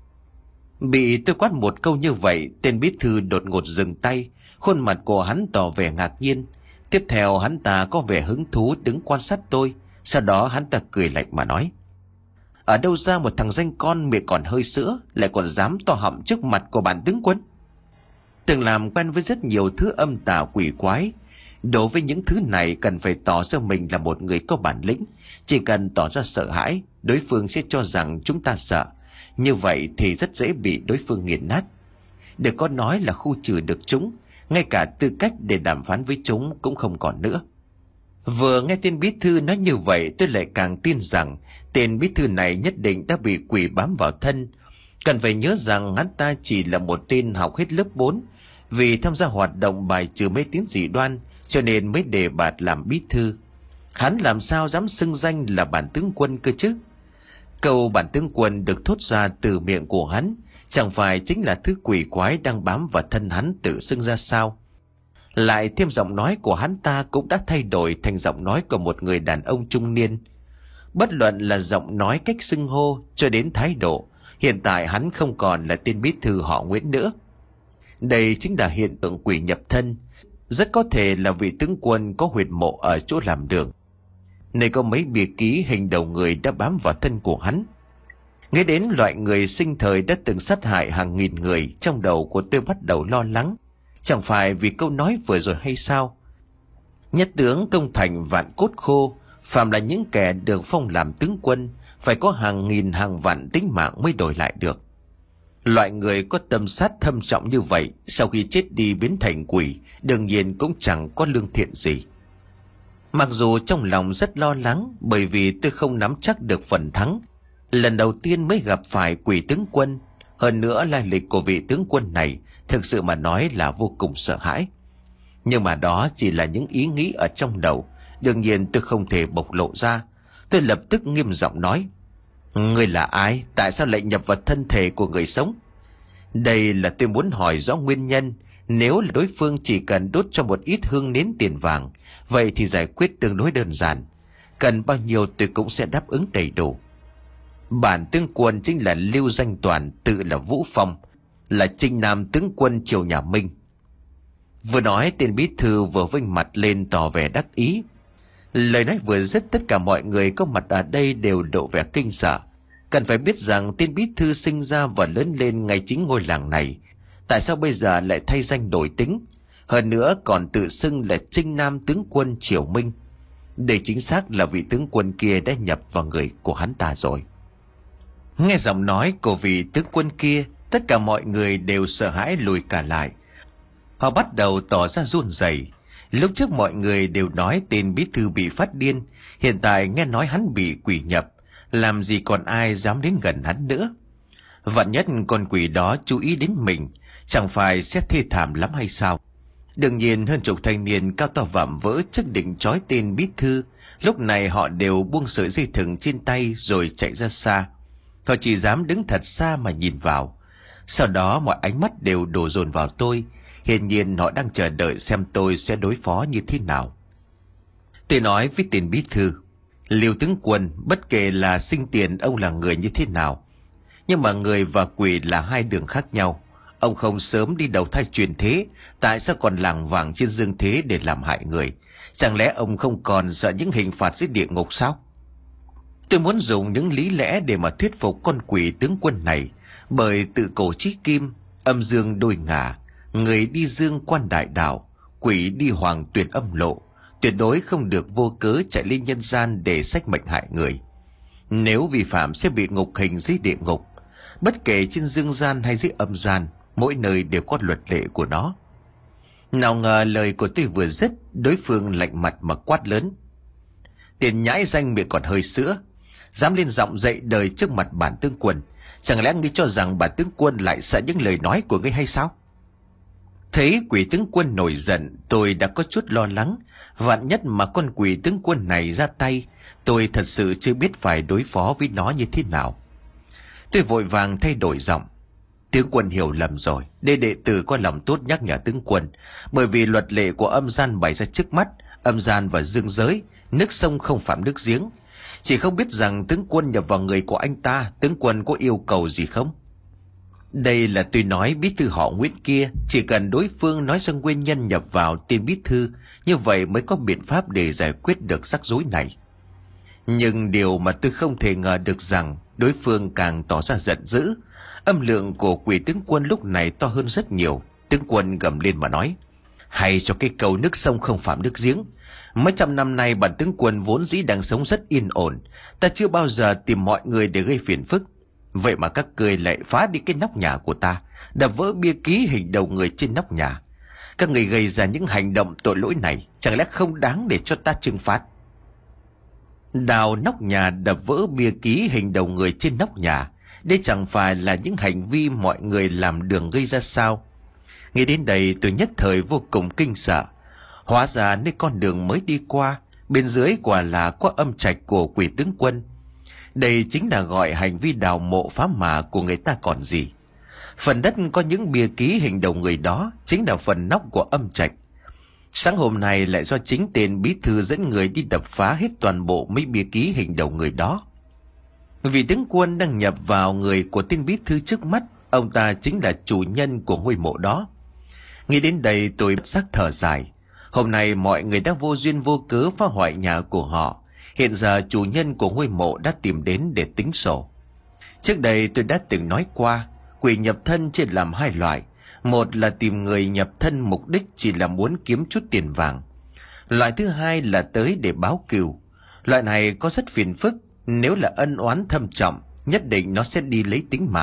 Bị tôi quát một câu như vậy, tên bí thư đột ngột dừng tay. Khuôn mặt của hắn tỏ vẻ ngạc nhiên. Tiếp theo hắn ta có vẻ hứng thú đứng quan sát tôi. Sau đó hắn ta cười lạnh mà nói: Ở đâu ra một thằng danh con miệng còn hơi sữa, lại còn dám to họng trước mặt của bản tướng quân? Từng làm quen với rất nhiều thứ âm tà quỷ quái, đối với những thứ này cần phải tỏ ra mình là một người có bản lĩnh. Chỉ cần tỏ ra sợ hãi, đối phương sẽ cho rằng chúng ta sợ. Như vậy thì rất dễ bị đối phương nghiền nát. Đừng có nói là khu trừ được chúng, ngay cả tư cách để đàm phán với chúng cũng không còn nữa. Vừa nghe tên bí thư nói như vậy, tôi lại càng tin rằng tên bí thư này nhất định đã bị quỷ bám vào thân. Cần phải nhớ rằng hắn ta chỉ là một tên học hết lớp bốn, vì tham gia hoạt động bài trừ mê tín dị đoan cho nên mới đề bạt làm bí thư. Hắn làm sao dám xưng danh là bản tướng quân cơ chứ? Câu bản tướng quân được thốt ra từ miệng của hắn chẳng phải chính là thứ quỷ quái đang bám vào thân hắn tự xưng ra sao? Lại thêm giọng nói của hắn ta cũng đã thay đổi thành giọng nói của một người đàn ông trung niên. Bất luận là giọng nói, cách xưng hô cho đến thái độ, hiện tại hắn không còn là tên bí thư họ Nguyễn nữa. Đây chính là hiện tượng quỷ nhập thân. Rất có thể là vị tướng quân có huyệt mộ ở chỗ làm đường. Nơi có mấy bìa ký hình đầu người đã bám vào thân của hắn. Nghe đến loại người sinh thời đã từng sát hại hàng nghìn người, trong đầu của tôi bắt đầu lo lắng. Chẳng phải vì câu nói vừa rồi hay sao? Nhất tướng công thành vạn cốt khô, phàm là những kẻ được phong làm tướng quân phải có hàng nghìn hàng vạn tính mạng mới đổi lại được. Loại người có tâm sát thâm trọng như vậy, sau khi chết đi biến thành quỷ, đương nhiên cũng chẳng có lương thiện gì. Mặc dù trong lòng rất lo lắng, bởi vì tôi không nắm chắc được phần thắng. Lần đầu tiên mới gặp phải quỷ tướng quân, hơn nữa lai lịch của vị tướng quân này thực sự mà nói là vô cùng sợ hãi. Nhưng mà đó chỉ là những ý nghĩ ở trong đầu, đương nhiên tôi không thể bộc lộ ra. Tôi lập tức nghiêm giọng nói: "Ngươi là ai? Tại sao lại nhập vào thân thể của người sống?" Đây là tôi muốn hỏi rõ nguyên nhân. Nếu là đối phương chỉ cần đốt cho một ít hương nến tiền vàng, vậy thì giải quyết tương đối đơn giản. Cần bao nhiêu tôi cũng sẽ đáp ứng đầy đủ. Bản tướng quân chính là Lưu Danh Toàn, tự là Vũ Phong, là Trinh Nam tướng quân triều nhà Minh. Vừa nói, tên bí thư vừa vênh mặt lên tỏ vẻ đắc ý. Lời nói vừa dứt, tất cả mọi người có mặt ở đây đều lộ vẻ kinh sợ. Cần phải biết rằng tên bí thư sinh ra và lớn lên ngay chính ngôi làng này, tại sao bây giờ lại thay danh đổi tính, hơn nữa còn tự xưng là Trinh Nam tướng quân triều Minh. Đây chính xác là vị tướng quân kia đã nhập vào người của hắn ta rồi. Nghe giọng nói của vị tướng quân kia, tất cả mọi người đều sợ hãi lùi cả lại. Họ bắt đầu tỏ ra run rẩy. Lúc trước mọi người đều nói tên bí thư bị phát điên, hiện tại nghe nói hắn bị quỷ nhập, làm gì còn ai dám đến gần hắn nữa. Vạn nhất con quỷ đó chú ý đến mình, chẳng phải sẽ thê thảm lắm hay sao? Đương nhiên hơn chục thanh niên cao to vạm vỡ chắc định trói tên bí thư, lúc này họ đều buông sợi dây thừng trên tay rồi chạy ra xa. Họ chỉ dám đứng thật xa mà nhìn vào. Sau đó mọi ánh mắt đều đổ dồn vào tôi. Hiển nhiên họ đang chờ đợi xem tôi sẽ đối phó như thế nào. Tôi nói với tên bí thư: "Lưu tướng quân, bất kể là sinh tiền ông là người như thế nào, nhưng mà người và quỷ là hai đường khác nhau. Ông không sớm đi đầu thai truyền thế, tại sao còn lảng vảng trên dương thế để làm hại người? Chẳng lẽ ông không còn sợ những hình phạt dưới địa ngục sao?" Tôi muốn dùng những lý lẽ để mà thuyết phục con quỷ tướng quân này, bởi tự cổ chí kim, âm dương đôi ngả, người đi dương quan đại đạo, quỷ đi hoàng tuyệt âm lộ, tuyệt đối không được vô cớ chạy lên nhân gian để xách mệnh hại người. Nếu vi phạm sẽ bị ngục hình dưới địa ngục. Bất kể trên dương gian hay dưới âm gian, mỗi nơi đều có luật lệ của nó. Nào ngờ lời của tôi vừa dứt, đối phương lạnh mặt mà quát lớn: "Tiền nhãi danh miệng còn hơi sữa, dám lên giọng dậy đời trước mặt bản tướng quân. Chẳng lẽ ngươi cho rằng bản tướng quân lại sợ những lời nói của ngươi hay sao?" Thấy quỷ tướng quân nổi giận, tôi đã có chút lo lắng. Vạn nhất mà con quỷ tướng quân này ra tay, tôi thật sự chưa biết phải đối phó với nó như thế nào. Tôi vội vàng thay đổi giọng: "Tướng quân hiểu lầm rồi, đây đệ tử có lòng tốt nhắc nhở tướng quân. Bởi vì luật lệ của âm gian bày ra trước mắt, âm gian và dương giới, nước sông không phạm nước giếng. Chỉ không biết rằng tướng quân nhập vào người của anh ta, tướng quân có yêu cầu gì không?" Đây là tôi nói bí thư họ Nguyễn kia, chỉ cần đối phương nói ra nguyên nhân nhập vào tên bí thư, như vậy mới có biện pháp để giải quyết được rắc rối này. Nhưng điều mà tôi không thể ngờ được rằng đối phương càng tỏ ra giận dữ. Âm lượng của quỷ tướng quân lúc này to hơn rất nhiều. Tướng quân gầm lên mà nói: "Hay cho cái câu nước sông không phạm nước giếng. Mấy trăm năm nay bản tướng quân vốn dĩ đang sống rất yên ổn, ta chưa bao giờ tìm mọi người để gây phiền phức. Vậy mà các ngươi lại phá đi cái nóc nhà của ta, đập vỡ bia ký hình đầu người trên nóc nhà. Các người gây ra những hành động tội lỗi này, chẳng lẽ không đáng để cho ta trừng phạt?" Đào nóc nhà, đập vỡ bia ký hình đầu người trên nóc nhà, đây chẳng phải là những hành vi mọi người làm đường gây ra sao? Nghĩ đến đây tôi nhất thời vô cùng kinh sợ. Hóa ra nơi con đường mới đi qua, bên dưới quả là có âm trạch của quỷ tướng quân. Đây chính là gọi hành vi đào mộ phá mả của người ta còn gì. Phần đất có những bia ký hình đầu người đó chính là phần nóc của âm trạch. Sáng hôm nay lại do chính tên bí thư dẫn người đi đập phá hết toàn bộ mấy bia ký hình đầu người đó. Vị tướng quân đang nhập vào người của tên bí thư trước mắt, ông ta chính là chủ nhân của ngôi mộ đó. Nghĩ đến đây tôi bất giác thở dài. Hôm nay mọi người đã vô duyên vô cớ phá hoại nhà của họ. Hiện giờ chủ nhân của ngôi mộ đã tìm đến để tính sổ. Trước đây tôi đã từng nói qua, quỷ nhập thân chia làm hai loại. Một là tìm người nhập thân mục đích chỉ là muốn kiếm chút tiền vàng. Loại thứ hai là tới để báo cừu. Loại này có rất phiền phức. Nếu là ân oán thâm trọng, nhất định nó sẽ đi lấy tính mạng.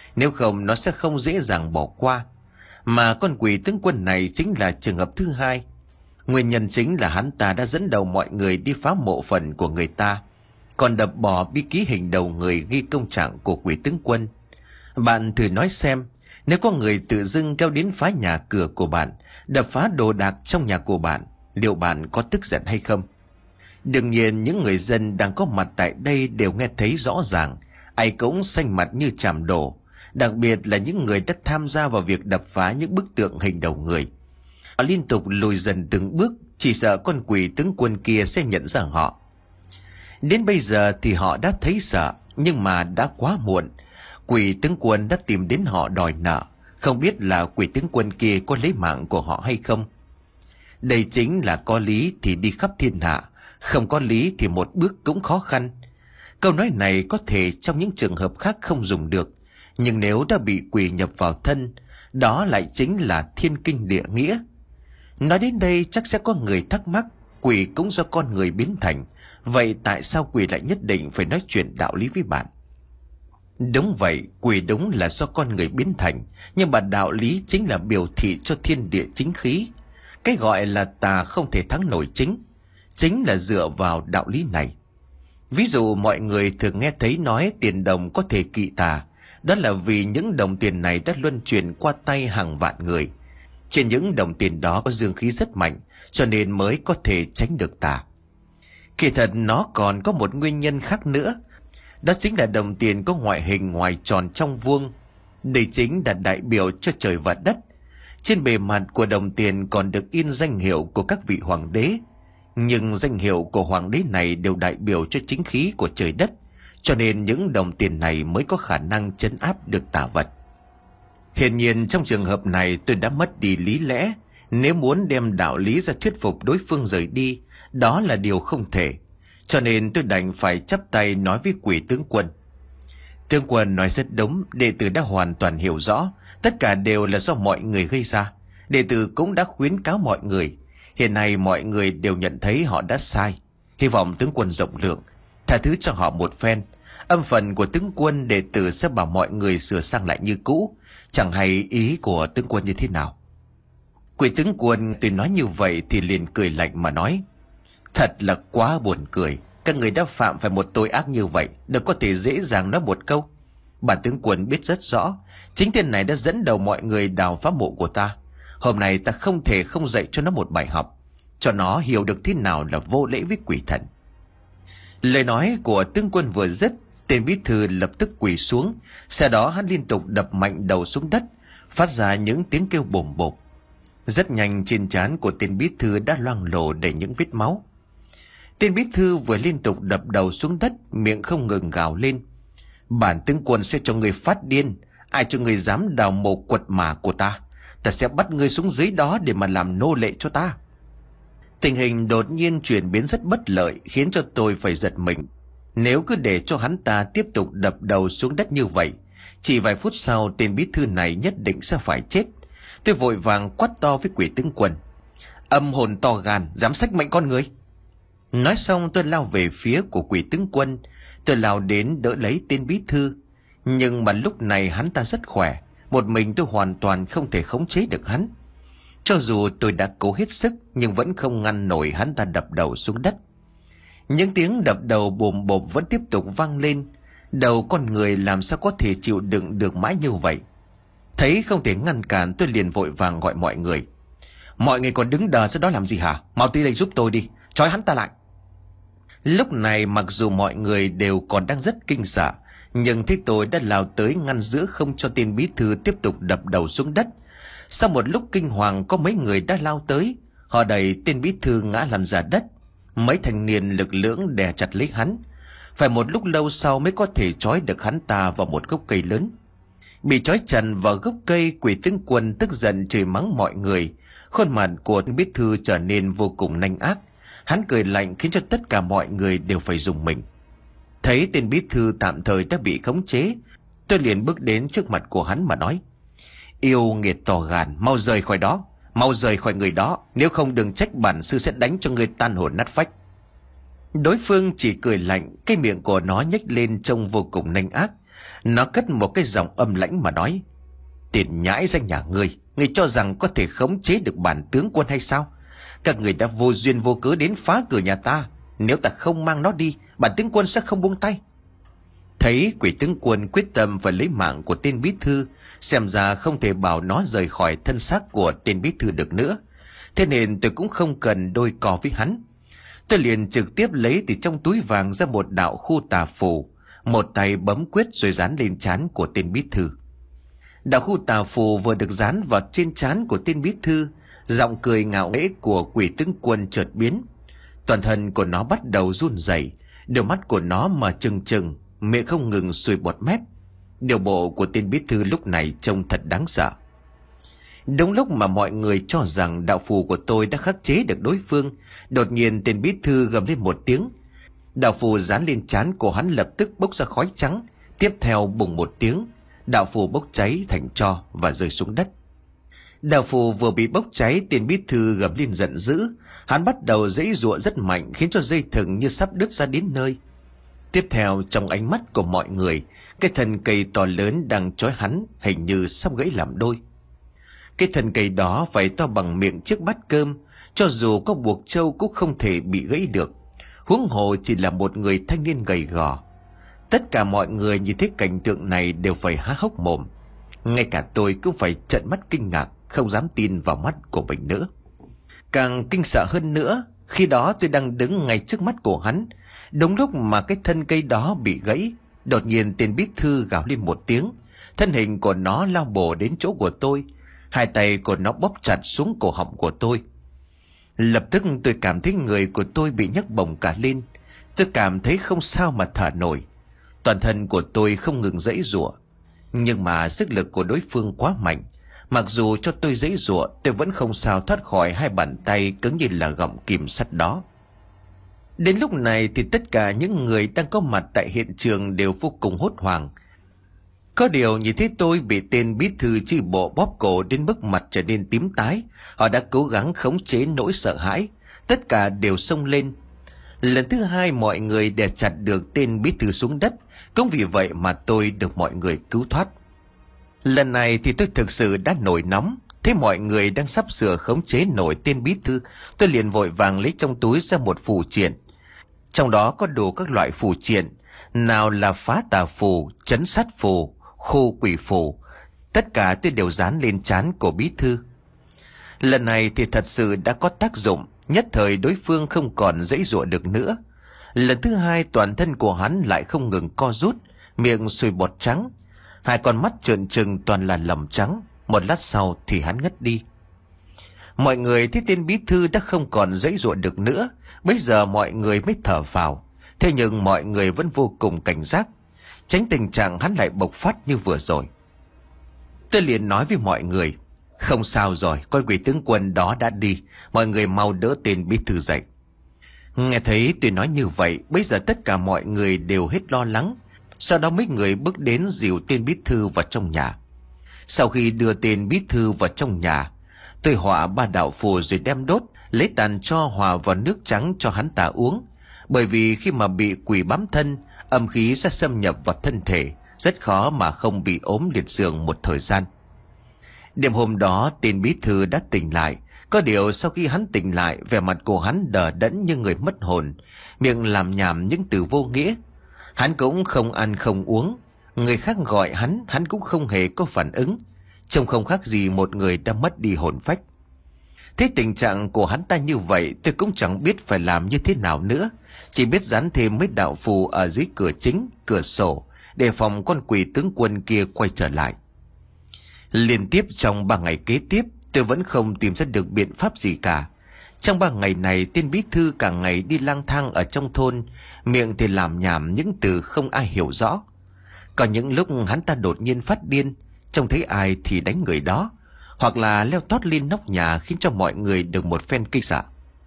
Nếu không nó sẽ không dễ dàng bỏ qua. Mà con quỷ tướng quân này chính là trường hợp thứ hai. Nguyên nhân chính là hắn ta đã dẫn đầu mọi người đi phá mộ phần của người ta, còn đập bỏ bi ký hình đầu người ghi công trạng của quỷ tướng quân. Bạn thử nói xem, nếu có người tự dưng kéo đến phá nhà cửa của bạn, đập phá đồ đạc trong nhà của bạn, liệu bạn có tức giận hay không? Đương nhiên những người dân đang có mặt tại đây đều nghe thấy rõ ràng, ai cũng xanh mặt như chàm đổ, đặc biệt là những người đã tham gia vào việc đập phá những bức tượng hình đầu người. Họ liên tục lùi dần từng bước, chỉ sợ con quỷ tướng quân kia sẽ nhận ra họ. Đến bây giờ thì họ đã thấy sợ, nhưng mà đã quá muộn. Quỷ tướng quân đã tìm đến họ đòi nợ, không biết là quỷ tướng quân kia có lấy mạng của họ hay không. Đây chính là có lý thì đi khắp thiên hạ, không có lý thì một bước cũng khó khăn. Câu nói này có thể trong những trường hợp khác không dùng được, nhưng nếu đã bị quỷ nhập vào thân, đó lại chính là thiên kinh địa nghĩa. Nói đến đây chắc sẽ có người thắc mắc, quỷ cũng do con người biến thành, vậy tại sao quỷ lại nhất định phải nói chuyện đạo lý với bạn? Đúng vậy, quỷ đúng là do con người biến thành, nhưng mà đạo lý chính là biểu thị cho thiên địa chính khí. Cái gọi là tà không thể thắng nổi chính, chính là dựa vào đạo lý này. Ví dụ mọi người thường nghe thấy nói tiền đồng có thể kỵ tà, đó là vì những đồng tiền này đã luân chuyển qua tay hàng vạn người. Trên những đồng tiền đó có dương khí rất mạnh, cho nên mới có thể tránh được tà. Kỳ thật nó còn có một nguyên nhân khác nữa, đó chính là đồng tiền có ngoại hình ngoài tròn trong vuông. Đây chính là đại biểu cho trời và đất. Trên bề mặt của đồng tiền còn được in danh hiệu của các vị hoàng đế, nhưng danh hiệu của hoàng đế này đều đại biểu cho chính khí của trời đất, cho nên những đồng tiền này mới có khả năng trấn áp được tà vật. Hiển nhiên trong trường hợp này tôi đã mất đi lý lẽ. Nếu muốn đem đạo lý ra thuyết phục đối phương rời đi, đó là điều không thể. Cho nên tôi đành phải chắp tay nói với quỷ tướng quân. Tướng quân nói rất đúng, đệ tử đã hoàn toàn hiểu rõ, tất cả đều là do mọi người gây ra. Đệ tử cũng đã khuyến cáo mọi người. Hiện nay mọi người đều nhận thấy họ đã sai. Hy vọng tướng quân rộng lượng, tha thứ cho họ một phen. Âm phần của tướng quân đệ tử sẽ bảo mọi người sửa sang lại như cũ, chẳng hay ý của tướng quân như thế nào. Quỷ tướng quân tôi nói như vậy thì liền cười lạnh mà nói: Thật là quá buồn cười, các người đã phạm phải một tội ác như vậy, đâu có thể dễ dàng nói một câu. Bản tướng quân biết rất rõ, chính tên này đã dẫn đầu mọi người đào phá mộ của ta. Hôm nay ta không thể không dạy cho nó một bài học, cho nó hiểu được thế nào là vô lễ với quỷ thần. Lời nói của tướng quân vừa dứt, tên bí thư lập tức quỳ xuống, sau đó hắn liên tục đập mạnh đầu xuống đất, phát ra những tiếng kêu bồm bộp. Rất nhanh trên trán của tên bí thư đã loang lổ đầy những vết máu. Tên bí thư vừa liên tục đập đầu xuống đất, miệng không ngừng gào lên: Bản tướng quân sẽ cho người phát điên, ai cho người dám đào mộ quật mả của ta, ta sẽ bắt ngươi xuống dưới đó để mà làm nô lệ cho ta. Tình hình đột nhiên chuyển biến rất bất lợi, khiến cho tôi phải giật mình. Nếu cứ để cho hắn ta tiếp tục đập đầu xuống đất như vậy, chỉ vài phút sau tên bí thư này nhất định sẽ phải chết. Tôi vội vàng quát to với quỷ tướng quân: Âm hồn to gan, dám xách mệnh con người! Nói xong tôi lao về phía của quỷ tướng quân. Tôi lao đến đỡ lấy tên bí thư, nhưng mà lúc này hắn ta rất khỏe, một mình tôi hoàn toàn không thể khống chế được hắn. Cho dù tôi đã cố hết sức, nhưng vẫn không ngăn nổi hắn ta đập đầu xuống đất. Những tiếng đập đầu bồm bộp vẫn tiếp tục vang lên. Đầu con người làm sao có thể chịu đựng được mãi như vậy. Thấy không thể ngăn cản, tôi liền vội vàng gọi mọi người: Mọi người còn đứng đờ ra đó làm gì hả? Mau tới đây giúp tôi đi, trói hắn ta lại. Lúc này mặc dù mọi người đều còn đang rất kinh sợ, nhưng thấy tôi đã lao tới ngăn giữ không cho tên bí thư tiếp tục đập đầu xuống đất. Sau một lúc kinh hoàng, có mấy người đã lao tới, họ đẩy tên bí thư ngã lăn ra đất. Mấy thanh niên lực lưỡng đè chặt lấy hắn. Phải một lúc lâu sau mới có thể trói được hắn ta vào một gốc cây lớn. Bị trói chặt vào gốc cây, quỷ tướng quân tức giận chửi mắng mọi người. Khuôn mặt của bí thư trở nên vô cùng nanh ác. Hắn cười lạnh khiến cho tất cả mọi người đều phải rùng mình. Thấy tên bí thư tạm thời đã bị khống chế, tôi liền bước đến trước mặt của hắn mà nói: Yêu nghiệt to gan, mau rời khỏi đó, mau rời khỏi người đó, nếu không đừng trách bản sư sẽ đánh cho người tan hồn nát phách. Đối phương chỉ cười lạnh, cái miệng của nó nhếch lên trông vô cùng nanh ác. Nó cất một cái giọng âm lãnh mà nói: "Tiền nhãi danh nhà ngươi, ngươi cho rằng có thể khống chế được bản tướng quân hay sao? Các người đã vô duyên vô cớ đến phá cửa nhà ta. Nếu ta không mang nó đi, bản tướng quân sẽ không buông tay." Thấy quỷ tướng quân quyết tâm phải lấy mạng của tên bí thư, xem ra không thể bảo nó rời khỏi thân xác của tên bí thư được nữa. Thế nên tôi cũng không cần đôi co với hắn. Tôi liền trực tiếp lấy từ trong túi vàng ra một đạo khu tà phù, một tay bấm quyết rồi dán lên trán của tên bí thư. Đạo khu tà phù vừa được dán vào trên trán của tên bí thư, giọng cười ngạo nghễ của quỷ tướng quân chợt biến. Toàn thân của nó bắt đầu run rẩy, đôi mắt của nó mở trừng trừng, miệng không ngừng sùi bọt mép. Điều bộ của tên bí thư lúc này trông thật đáng sợ. Đúng lúc mà mọi người cho rằng đạo phù của tôi đã khắc chế được đối phương, đột nhiên tên bí thư gầm lên một tiếng. Đạo phù dán lên trán của hắn lập tức bốc ra khói trắng, tiếp theo bùng một tiếng, đạo phù bốc cháy thành tro và rơi xuống đất. Đạo phù vừa bị bốc cháy, tên bí thư gầm lên giận dữ, hắn bắt đầu giãy giụa rất mạnh khiến cho dây thừng như sắp đứt ra đến nơi. Tiếp theo, trong ánh mắt của mọi người, cái thân cây to lớn đang trói hắn hình như sắp gãy làm đôi. Cái thân cây đó phải to bằng miệng chiếc bát cơm, cho dù có buộc trâu cũng không thể bị gãy được, huống hồ chỉ là một người thanh niên gầy gò. Tất cả mọi người nhìn thấy cảnh tượng này đều phải há hốc mồm. Ngay cả tôi cũng phải trợn mắt kinh ngạc, không dám tin vào mắt của mình nữa. Càng kinh sợ hơn nữa, khi đó tôi đang đứng ngay trước mắt của hắn. Đúng lúc mà cái thân cây đó bị gãy, đột nhiên tên bí thư gào lên một tiếng. Thân hình của nó lao bổ đến chỗ của tôi, hai tay của nó bóp chặt xuống cổ họng của tôi. Lập tức tôi cảm thấy người của tôi bị nhấc bổng cả lên. Tôi cảm thấy không sao mà thở nổi. Toàn thân của tôi không ngừng giãy giụa, nhưng mà sức lực của đối phương quá mạnh. Mặc dù cho tôi giãy giụa, tôi vẫn không sao thoát khỏi hai bàn tay cứng như là gọng kìm sắt đó. Đến lúc này thì tất cả những người đang có mặt tại hiện trường đều vô cùng hốt hoảng. Có điều nhìn thấy tôi bị tên bí thư chi bộ bóp cổ đến mức mặt trở nên tím tái, họ đã cố gắng khống chế nỗi sợ hãi, tất cả đều xông lên. Lần thứ hai mọi người đè chặt được tên bí thư xuống đất, cũng vì vậy mà tôi được mọi người cứu thoát. Lần này thì tôi thực sự đã nổi nóng. Thấy mọi người đang sắp sửa khống chế nổi tên bí thư, tôi liền vội vàng lấy trong túi ra một phù triện. Trong đó có đủ các loại phù triện, nào là phá tà phù, trấn sát phù, khu quỷ phù, tất cả tôi đều dán lên trán của bí thư. Lần này thì thật sự đã có tác dụng, nhất thời đối phương không còn giãy giụa được nữa. Lần thứ hai toàn thân của hắn lại không ngừng co rút, miệng sùi bọt trắng, hai con mắt trợn trừng toàn là lầm trắng. Một lát sau thì hắn ngất đi. Mọi người thấy tên bí thư đã không còn giãy giụa được nữa, bây giờ mọi người mới thở phào. Thế nhưng mọi người vẫn vô cùng cảnh giác, tránh tình trạng hắn lại bộc phát như vừa rồi. Tôi liền nói với mọi người: không sao rồi, con quỷ tướng quân đó đã đi, mọi người mau đỡ tên bí thư dậy. Nghe thấy tôi nói như vậy, bây giờ tất cả mọi người đều hết lo lắng. Sau đó mấy người bước đến dìu tên bí thư vào trong nhà. Sau khi đưa tên bí thư vào trong nhà, tôi họa ba đạo phù rồi đem đốt, lấy tàn tro hòa vào nước trắng cho hắn ta uống. Bởi vì khi mà bị quỷ bám thân, âm khí sẽ xâm nhập vào thân thể, rất khó mà không bị ốm liệt giường một thời gian. Đêm hôm đó tên bí thư đã tỉnh lại. Có điều sau khi hắn tỉnh lại, vẻ mặt của hắn đờ đẫn như người mất hồn, miệng làm nhảm những từ vô nghĩa. Hắn cũng không ăn không uống, người khác gọi hắn, hắn cũng không hề có phản ứng, trông không khác gì một người đã mất đi hồn phách. Thế tình trạng của hắn ta như vậy, tôi cũng chẳng biết phải làm như thế nào nữa, chỉ biết dán thêm mấy đạo phù ở dưới cửa chính, cửa sổ, để phòng con quỷ tướng quân kia quay trở lại. Liên tiếp trong ba ngày kế tiếp, tôi vẫn không tìm ra được biện pháp gì cả. Trong ba ngày này, tên bí thư cả ngày đi lang thang ở trong thôn, miệng thì làm nhảm những từ không ai hiểu rõ. Có những lúc hắn ta đột nhiên phát điên, trông thấy ai thì đánh người đó, hoặc là leo tót lên nóc nhà khiến cho mọi người được một phen kinh sợ.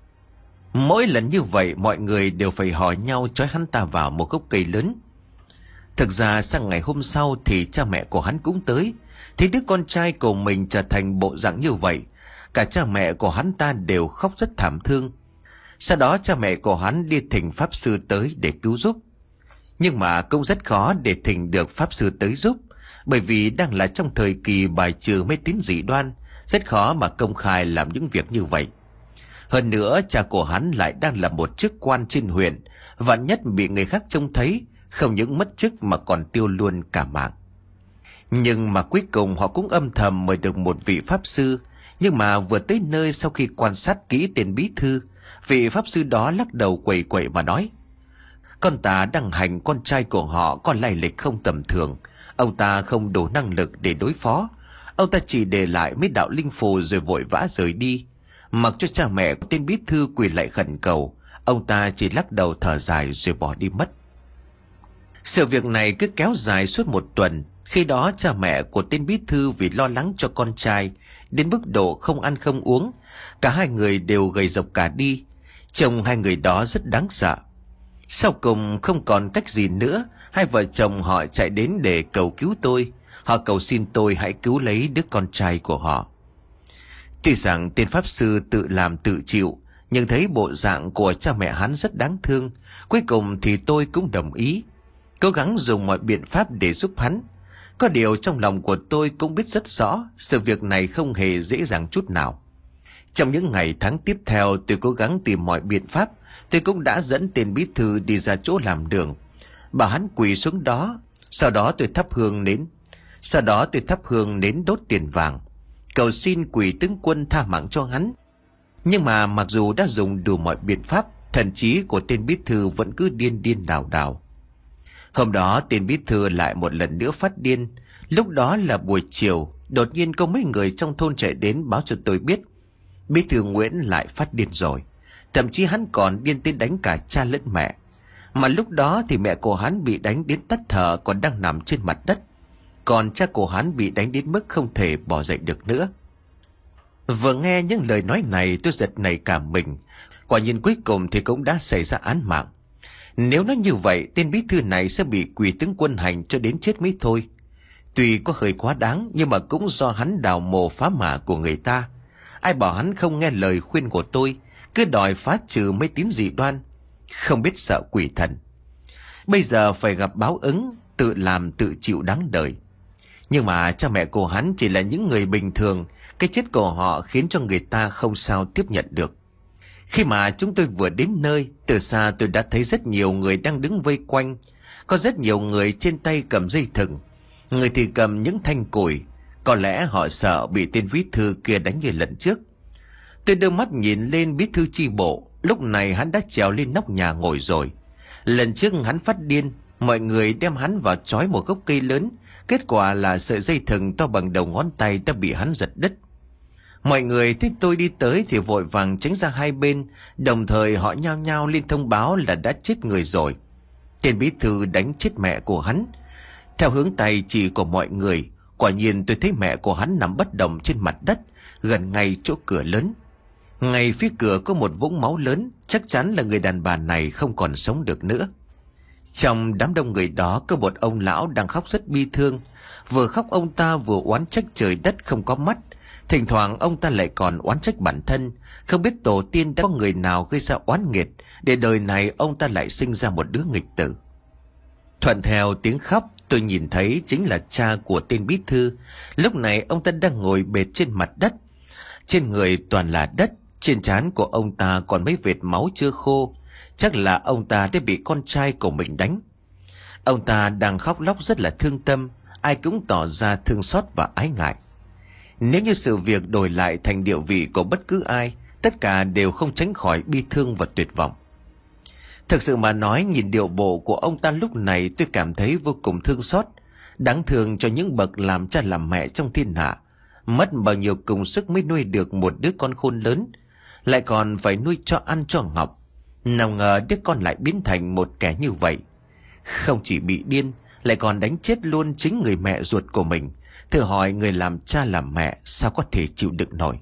Mỗi lần như vậy, mọi người đều phải hỏi nhau trói hắn ta vào một gốc cây lớn. Thực ra sang ngày hôm sau thì cha mẹ của hắn cũng tới. Thấy đứa con trai của mình trở thành bộ dạng như vậy, cả cha mẹ của hắn ta đều khóc rất thảm thương. Sau đó cha mẹ của hắn đi thỉnh pháp sư tới để cứu giúp. Nhưng mà cũng rất khó để thỉnh được pháp sư tới giúp, bởi vì đang là trong thời kỳ bài trừ mê tín dị đoan, rất khó mà công khai làm những việc như vậy. Hơn nữa cha của hắn lại đang là một chức quan trên huyện, vạn nhất bị người khác trông thấy, không những mất chức mà còn tiêu luôn cả mạng. Nhưng mà cuối cùng họ cũng âm thầm mời được một vị pháp sư. Nhưng mà vừa tới nơi, sau khi quan sát kỹ tên bí thư, vị pháp sư đó lắc đầu quẩy quẩy mà nói: con ta đang hành con trai của họ có lai lịch không tầm thường. Ông ta không đủ năng lực để đối phó. Ông ta chỉ để lại mấy đạo linh phù rồi vội vã rời đi. Mặc cho cha mẹ của tên bí thư quỳ lại khẩn cầu, ông ta chỉ lắc đầu thở dài rồi bỏ đi mất. Sự việc này cứ kéo dài suốt một tuần. Khi đó cha mẹ của tên bí thư vì lo lắng cho con trai đến mức độ không ăn không uống, cả hai người đều gầy rộc cả đi. Chồng hai người đó rất đáng sợ. Sau cùng không còn cách gì nữa, hai vợ chồng họ chạy đến để cầu cứu tôi. Họ cầu xin tôi hãy cứu lấy đứa con trai của họ. Tuy rằng tên pháp sư tự làm tự chịu, nhưng thấy bộ dạng của cha mẹ hắn rất đáng thương. Cuối cùng thì tôi cũng đồng ý, cố gắng dùng mọi biện pháp để giúp hắn. Có điều trong lòng của tôi cũng biết rất rõ, sự việc này không hề dễ dàng chút nào. Trong những ngày tháng tiếp theo, tôi cố gắng tìm mọi biện pháp. Tôi cũng đã dẫn tên bí thư đi ra chỗ làm đường, bảo hắn quỳ xuống đó. Sau đó tôi thắp hương nến Sau đó tôi thắp hương nến đốt tiền vàng, cầu xin quỷ tướng quân tha mạng cho hắn. Nhưng mà mặc dù đã dùng đủ mọi biện pháp, thần trí của tên bí thư vẫn cứ điên điên đảo đảo. Hôm đó tên bí thư lại một lần nữa phát điên. Lúc đó là buổi chiều, đột nhiên có mấy người trong thôn chạy đến báo cho tôi biết bí thư Nguyễn lại phát điên rồi. Thậm chí hắn còn điên tới đánh cả cha lẫn mẹ. Mà lúc đó thì mẹ của hắn bị đánh đến tắt thở, còn đang nằm trên mặt đất. Còn cha của hắn bị đánh đến mức không thể bỏ dậy được nữa. Vừa nghe những lời nói này, tôi giật nảy cả mình. Quả nhiên cuối cùng thì cũng đã xảy ra án mạng. Nếu nói như vậy, tên bí thư này sẽ bị quỷ tướng quân hành cho đến chết mới thôi. Tuy có hơi quá đáng, nhưng mà cũng do hắn đào mồ phá mả của người ta. Ai bảo hắn không nghe lời khuyên của tôi, cứ đòi phá trừ mê tín dị đoan, không biết sợ quỷ thần. Bây giờ phải gặp báo ứng, tự làm tự chịu đáng đời. Nhưng mà cha mẹ của hắn chỉ là những người bình thường. Cái chết của họ khiến cho người ta không sao tiếp nhận được. Khi mà chúng tôi vừa đến nơi, từ xa tôi đã thấy rất nhiều người đang đứng vây quanh. Có rất nhiều người trên tay cầm dây thừng, người thì cầm những thanh củi. Có lẽ họ sợ bị tên bí thư kia đánh như lần trước. Tôi đưa mắt nhìn lên bí thư chi bộ. Lúc này hắn đã trèo lên nóc nhà ngồi rồi. Lần trước hắn phát điên, mọi người đem hắn vào trói một gốc cây lớn. Kết quả là sợi dây thừng to bằng đầu ngón tay đã bị hắn giật đứt. Mọi người thấy tôi đi tới thì vội vàng tránh ra hai bên. Đồng thời họ nhao nhao lên thông báo là đã chết người rồi. Tên bí thư đánh chết mẹ của hắn. Theo hướng tay chỉ của mọi người, quả nhiên tôi thấy mẹ của hắn nằm bất động trên mặt đất, gần ngay chỗ cửa lớn. Ngay phía cửa có một vũng máu lớn, chắc chắn là người đàn bà này không còn sống được nữa. Trong đám đông người đó có một ông lão đang khóc rất bi thương. Vừa khóc ông ta vừa oán trách trời đất không có mắt. Thỉnh thoảng ông ta lại còn oán trách bản thân, không biết tổ tiên đã có người nào gây ra oán nghiệt để đời này ông ta lại sinh ra một đứa nghịch tử. Thuận theo tiếng khóc, tôi nhìn thấy chính là cha của tên bí thư. Lúc này ông ta đang ngồi bệt trên mặt đất. Trên người toàn là đất, trên trán của ông ta còn mấy vệt máu chưa khô. Chắc là ông ta đã bị con trai của mình đánh. Ông ta đang khóc lóc rất là thương tâm, ai cũng tỏ ra thương xót và ái ngại. Nếu như sự việc đổi lại thành địa vị của bất cứ ai, tất cả đều không tránh khỏi bi thương và tuyệt vọng. Thực sự mà nói, nhìn điệu bộ của ông ta lúc này, tôi cảm thấy vô cùng thương xót. Đáng thương cho những bậc làm cha làm mẹ trong thiên hạ, mất bao nhiêu công sức mới nuôi được một đứa con khôn lớn, lại còn phải nuôi cho ăn cho học. Nào ngờ đứa con lại biến thành một kẻ như vậy. Không chỉ bị điên, lại còn đánh chết luôn chính người mẹ ruột của mình. Thử hỏi người làm cha làm mẹ sao có thể chịu đựng nổi.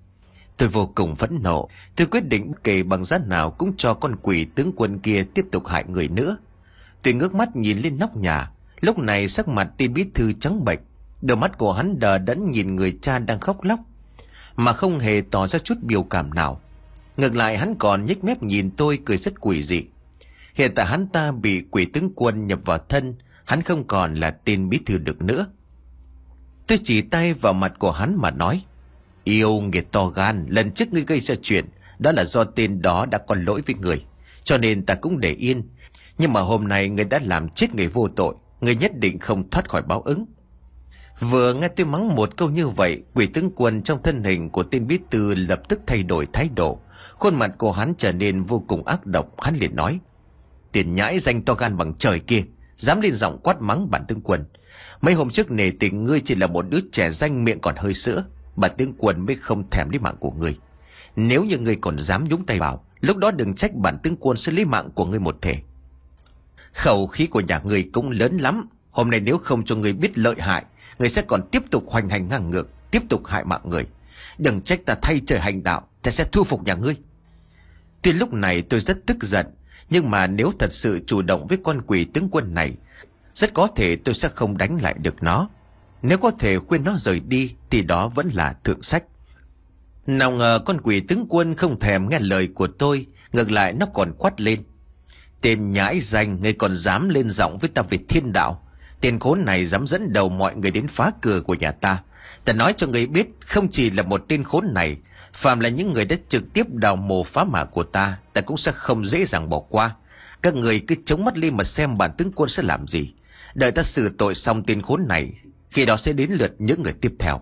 Tôi vô cùng phẫn nộ. Tôi quyết định bất kể bằng giá nào cũng cho con quỷ tướng quân kia tiếp tục hại người nữa. Tôi ngước mắt nhìn lên nóc nhà. Lúc này sắc mặt tên bí thư trắng bệch, đôi mắt của hắn đờ đẫn nhìn người cha đang khóc lóc, mà không hề tỏ ra chút biểu cảm nào. Ngược lại hắn còn nhếch mép nhìn tôi, cười rất quỷ dị. Hiện tại hắn ta bị quỷ tướng Quân nhập vào thân, hắn không còn là tên bí thư được nữa. Tôi chỉ tay vào mặt của hắn mà nói: Yêu nghiệt to gan, lần trước ngươi gây ra chuyện, đó là do tên đó đã có lỗi với người, cho nên ta cũng để yên. Nhưng mà hôm nay ngươi đã làm chết người vô tội, ngươi nhất định không thoát khỏi báo ứng. Vừa nghe tôi mắng một câu như vậy, quỷ tướng Quân trong thân hình của tên bí thư lập tức thay đổi thái độ. Khuôn mặt của hắn trở nên vô cùng ác độc. Hắn liền nói: Tiền nhãi danh to gan bằng trời kia, dám lên giọng quát mắng bản tướng Quân. Mấy hôm trước nể tình ngươi chỉ là một đứa trẻ danh miệng còn hơi sữa, bản tướng Quân mới không thèm lấy mạng của ngươi. Nếu như ngươi còn dám nhúng tay vào, lúc đó đừng trách bản tướng Quân sẽ lấy mạng của ngươi một thể. Khẩu khí của nhà ngươi cũng lớn lắm. Hôm nay nếu không cho ngươi biết lợi hại, ngươi sẽ còn tiếp tục hoành hành ngang ngược, tiếp tục hại mạng người. Đừng trách ta thay trời hành đạo, ta sẽ thu phục nhà ngươi. Tuy lúc này tôi rất tức giận, nhưng mà nếu thật sự chủ động với con quỷ tướng Quân này, rất có thể tôi sẽ không đánh lại được nó. Nếu có thể khuyên nó rời đi thì đó vẫn là thượng sách. Nào ngờ con quỷ tướng Quân không thèm nghe lời của tôi, ngược lại nó còn quát lên: Tên nhãi danh, ngươi còn dám lên giọng với ta về thiên đạo? Tên khốn này dám dẫn đầu mọi người đến phá cửa của nhà ta. Ta nói cho ngươi biết, không chỉ là một tên khốn này, phàm là những người đã trực tiếp đào mồ phá mả của ta, ta cũng sẽ không dễ dàng bỏ qua. Các người cứ chống mắt lên mà xem bản tướng Quân sẽ làm gì. Đợi ta xử tội xong tên khốn này, khi đó sẽ đến lượt những người tiếp theo.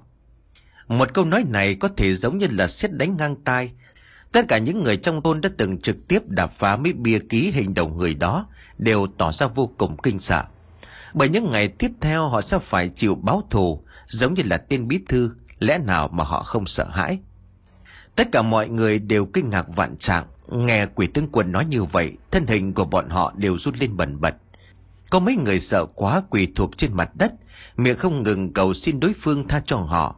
Một câu nói này có thể giống như là sét đánh ngang tai. Tất cả những người trong thôn đã từng trực tiếp đạp phá mấy bia ký hình đầu người đó đều tỏ ra vô cùng kinh sợ. Bởi những ngày tiếp theo họ sẽ phải chịu báo thù, giống như là tên bí thư, lẽ nào mà họ không sợ hãi. Tất cả mọi người đều kinh ngạc vạn trạng. Nghe quỷ tướng Quân nói như vậy, thân hình của bọn họ đều run lên bần bật. Có mấy người sợ quá quỳ thụp trên mặt đất, miệng không ngừng cầu xin đối phương tha cho họ.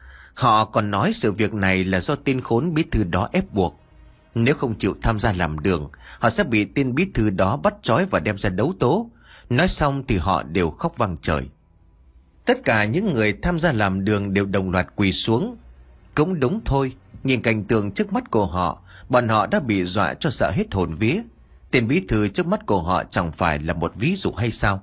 Họ còn nói sự việc này là do tên khốn bí thư đó ép buộc. Nếu không chịu tham gia làm đường, họ sẽ bị tên bí thư đó bắt trói và đem ra đấu tố. Nói xong thì họ đều khóc vang trời. Tất cả những người tham gia làm đường đều đồng loạt quỳ xuống. Cũng đúng thôi, nhìn cảnh tượng trước mắt của họ, bọn họ đã bị dọa cho sợ hết hồn vía. Tên bí thư trước mắt của họ chẳng phải là một ví dụ hay sao?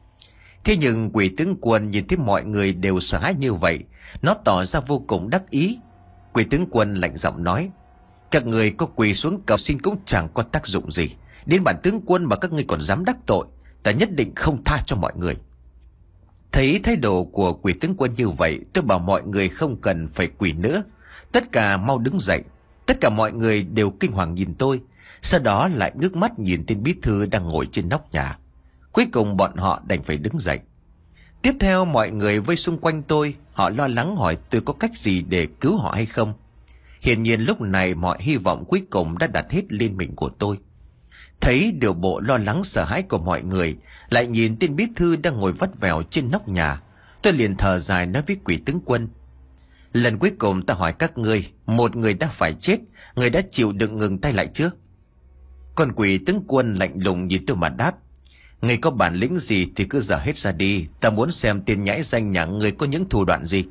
Thế nhưng quỷ tướng Quân nhìn thấy mọi người đều sợ hãi như vậy, nó tỏ ra vô cùng đắc ý. Quỷ tướng Quân lạnh giọng nói: Các người có quỳ xuống cầu xin cũng chẳng có tác dụng gì. Đến bản tướng Quân mà các ngươi còn dám đắc tội, ta nhất định không tha cho mọi người. Thấy thái độ của quỷ tướng Quân như vậy, tôi bảo mọi người không cần phải quỳ nữa. Tất cả mau đứng dậy. Tất cả mọi người đều kinh hoàng nhìn tôi, sau đó lại ngước mắt nhìn tên bí thư đang ngồi trên nóc nhà. Cuối cùng bọn họ đành phải đứng dậy. Tiếp theo mọi người vây xung quanh tôi, họ lo lắng hỏi tôi có cách gì để cứu họ hay không. Hiển nhiên lúc này mọi hy vọng cuối cùng đã đặt hết lên mình của tôi. Thấy điều bộ lo lắng sợ hãi của mọi người, lại nhìn tên bí thư đang ngồi vắt vẻo trên nóc nhà, tôi liền thở dài nói với quỷ tướng Quân: Lần cuối cùng ta hỏi các ngươi, một người đã phải chết, người đã chịu đựng ngừng tay lại chưa? Con quỷ tướng Quân lạnh lùng nhìn tôi mà đáp: Ngươi có bản lĩnh gì thì cứ dở hết ra đi, ta muốn xem tên nhãi danh nhà ngươi có những thủ đoạn gì.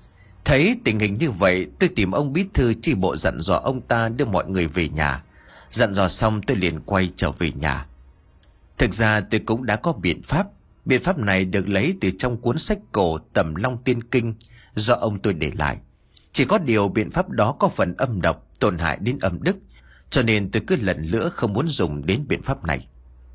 Thấy tình hình như vậy, tôi tìm ông bí thư chi bộ dặn dò ông ta đưa mọi người về nhà. Dặn dò xong tôi liền quay trở về nhà. Thực ra tôi cũng đã có biện pháp. Biện pháp này được lấy từ trong cuốn sách cổ Tầm Long Tiên Kinh do ông tôi để lại. Chỉ có điều biện pháp đó có phần âm độc, tổn hại đến âm đức, cho nên tôi cứ lần nữa không muốn dùng đến biện pháp này.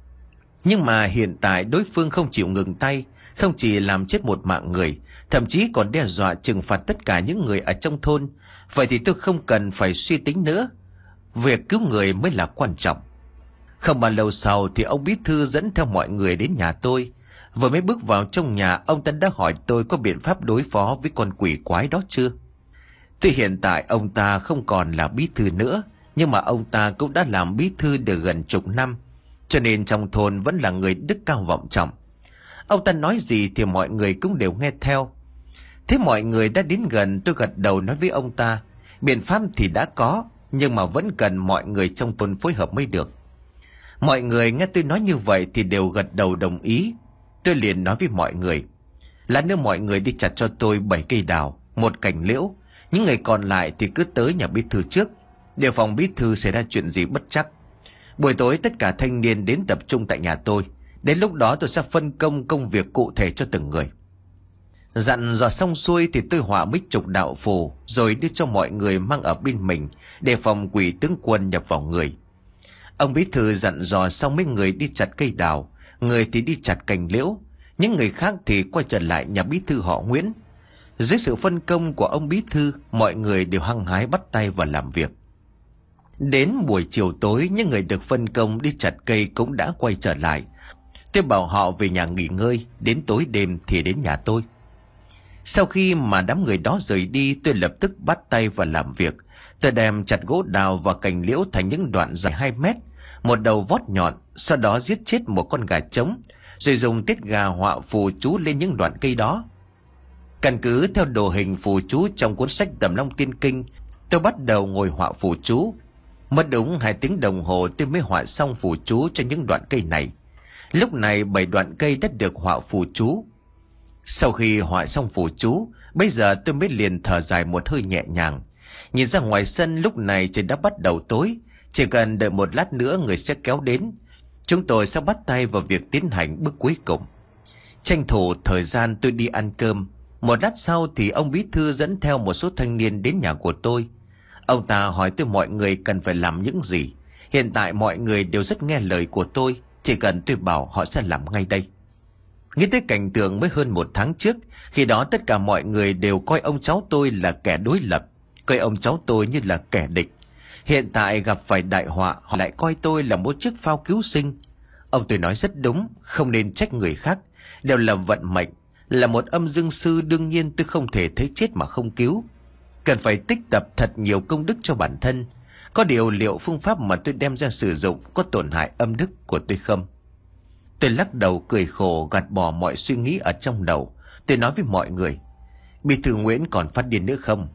Nhưng mà hiện tại đối phương không chịu ngừng tay, không chỉ làm chết một mạng người, thậm chí còn đe dọa trừng phạt tất cả những người ở trong thôn. Vậy thì tôi không cần phải suy tính nữa, việc cứu người mới là quan trọng. Không bao lâu sau thì ông bí thư dẫn theo mọi người đến nhà tôi. Vừa mới bước vào trong nhà, ông ta đã hỏi tôi có biện pháp đối phó với con quỷ quái đó chưa. Thì hiện tại ông ta không còn là bí thư nữa, nhưng mà ông ta cũng đã làm bí thư được gần chục năm, cho nên trong thôn vẫn là người đức cao vọng trọng. Ông ta nói gì thì mọi người cũng đều nghe theo. Thế mọi người đã đến gần, tôi gật đầu nói với ông ta: Biện pháp thì đã có, nhưng mà vẫn cần mọi người trong thôn phối hợp mới được. Mọi người nghe tôi nói như vậy thì đều gật đầu đồng ý. Tôi liền nói với mọi người: Lát nữa mọi người đi chặt cho tôi bảy cây đào, một cành liễu. Những người còn lại thì cứ tới nhà bí thư trước, đề phòng bí thư xảy ra chuyện gì bất chắc. Buổi tối tất cả thanh niên đến tập trung tại nhà tôi. Đến lúc đó tôi sẽ phân công công việc cụ thể cho từng người. Dặn dò xong xuôi thì tôi họa mấy chục đạo phù rồi đưa cho mọi người mang ở bên mình, để phòng quỷ tướng quân nhập vào người. Ông bí thư dặn dò xong, mấy người đi chặt cây đào, người thì đi chặt cành liễu, những người khác thì quay trở lại nhà bí thư họ Nguyễn. Dưới sự phân công của ông bí thư, mọi người đều hăng hái bắt tay vào làm việc. Đến buổi chiều tối, những người được phân công đi chặt cây cũng đã quay trở lại. Tôi bảo họ về nhà nghỉ ngơi, đến tối đêm thì đến nhà tôi. Sau khi mà đám người đó rời đi, tôi lập tức bắt tay vào làm việc. Tôi đem chặt gỗ đào và cành liễu thành những đoạn dài hai mét, một đầu vót nhọn, sau đó giết chết một con gà trống, rồi dùng tiết gà họa phù chú lên những đoạn cây đó. Căn cứ theo đồ hình phù chú trong cuốn sách Tầm Long Tiên Kinh, tôi bắt đầu ngồi họa phù chú. Mất đúng hai tiếng đồng hồ tôi mới họa xong phù chú cho những đoạn cây này. Lúc này bảy đoạn cây đã được họa phù chú. Sau khi họa xong phù chú, bây giờ tôi mới liền thở dài một hơi nhẹ nhàng. Nhìn ra ngoài sân, lúc này trời đã bắt đầu tối. Chỉ cần đợi một lát nữa người sẽ kéo đến. Chúng tôi sẽ bắt tay vào việc tiến hành bước cuối cùng. Tranh thủ thời gian tôi đi ăn cơm. Một lát sau thì ông bí thư dẫn theo một số thanh niên đến nhà của tôi. Ông ta hỏi tôi mọi người cần phải làm những gì. Hiện tại mọi người đều rất nghe lời của tôi, chỉ cần tôi bảo họ sẽ làm ngay đây. Nghĩ tới cảnh tượng mới hơn một tháng trước, khi đó tất cả mọi người đều coi ông cháu tôi là kẻ đối lập, coi ông cháu tôi như là kẻ địch. Hiện tại gặp phải đại họa, họ lại coi tôi là một chiếc phao cứu sinh. Ông tôi nói rất đúng, không nên trách người khác, đều là vận mệnh. Là một âm dương sư, đương nhiên tôi không thể thấy chết mà không cứu. Cần phải tích tập thật nhiều công đức cho bản thân. Có điều liệu phương pháp mà tôi đem ra sử dụng có tổn hại âm đức của tôi không? Tôi lắc đầu cười khổ, gạt bỏ mọi suy nghĩ ở trong đầu. Tôi nói với mọi người: Bí thư Nguyễn còn phát điên nữa không?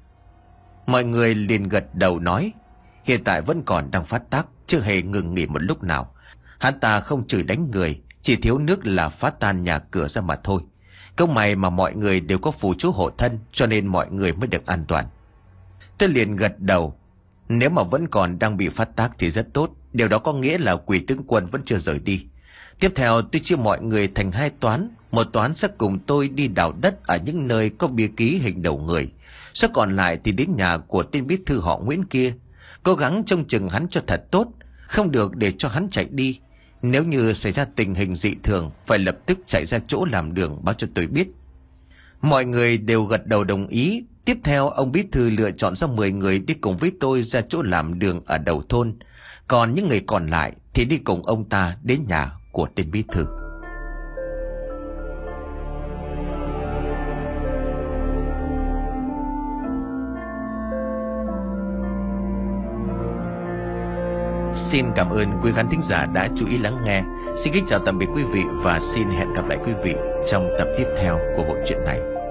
Mọi người liền gật đầu nói: Hiện tại vẫn còn đang phát tác, chưa hề ngừng nghỉ một lúc nào. Hắn ta không chửi đánh người, chỉ thiếu nước là phá tan nhà cửa ra mà thôi. Câu may mà mọi người đều có phù chú hộ thân, cho nên mọi người mới được an toàn. Tôi liền gật đầu. Nếu mà vẫn còn đang bị phát tác thì rất tốt. Điều đó có nghĩa là quỷ tướng quân vẫn chưa rời đi. Tiếp theo tôi chia mọi người thành hai toán. Một toán sẽ cùng tôi đi đào đất ở những nơi có bia ký hình đầu người. Số còn lại thì đến nhà của tên bí thư họ Nguyễn kia. Cố gắng trông chừng hắn cho thật tốt, không được để cho hắn chạy đi. Nếu như xảy ra tình hình dị thường, phải lập tức chạy ra chỗ làm đường báo cho tôi biết. Mọi người đều gật đầu đồng ý. Tiếp theo ông bí thư lựa chọn ra mười người đi cùng với tôi ra chỗ làm đường ở đầu thôn. Còn những người còn lại thì đi cùng ông ta đến nhà của tên bí thư. Xin cảm ơn quý khán thính giả đã chú ý lắng nghe. Xin kính chào tạm biệt quý vị và xin hẹn gặp lại quý vị trong tập tiếp theo của bộ truyện này.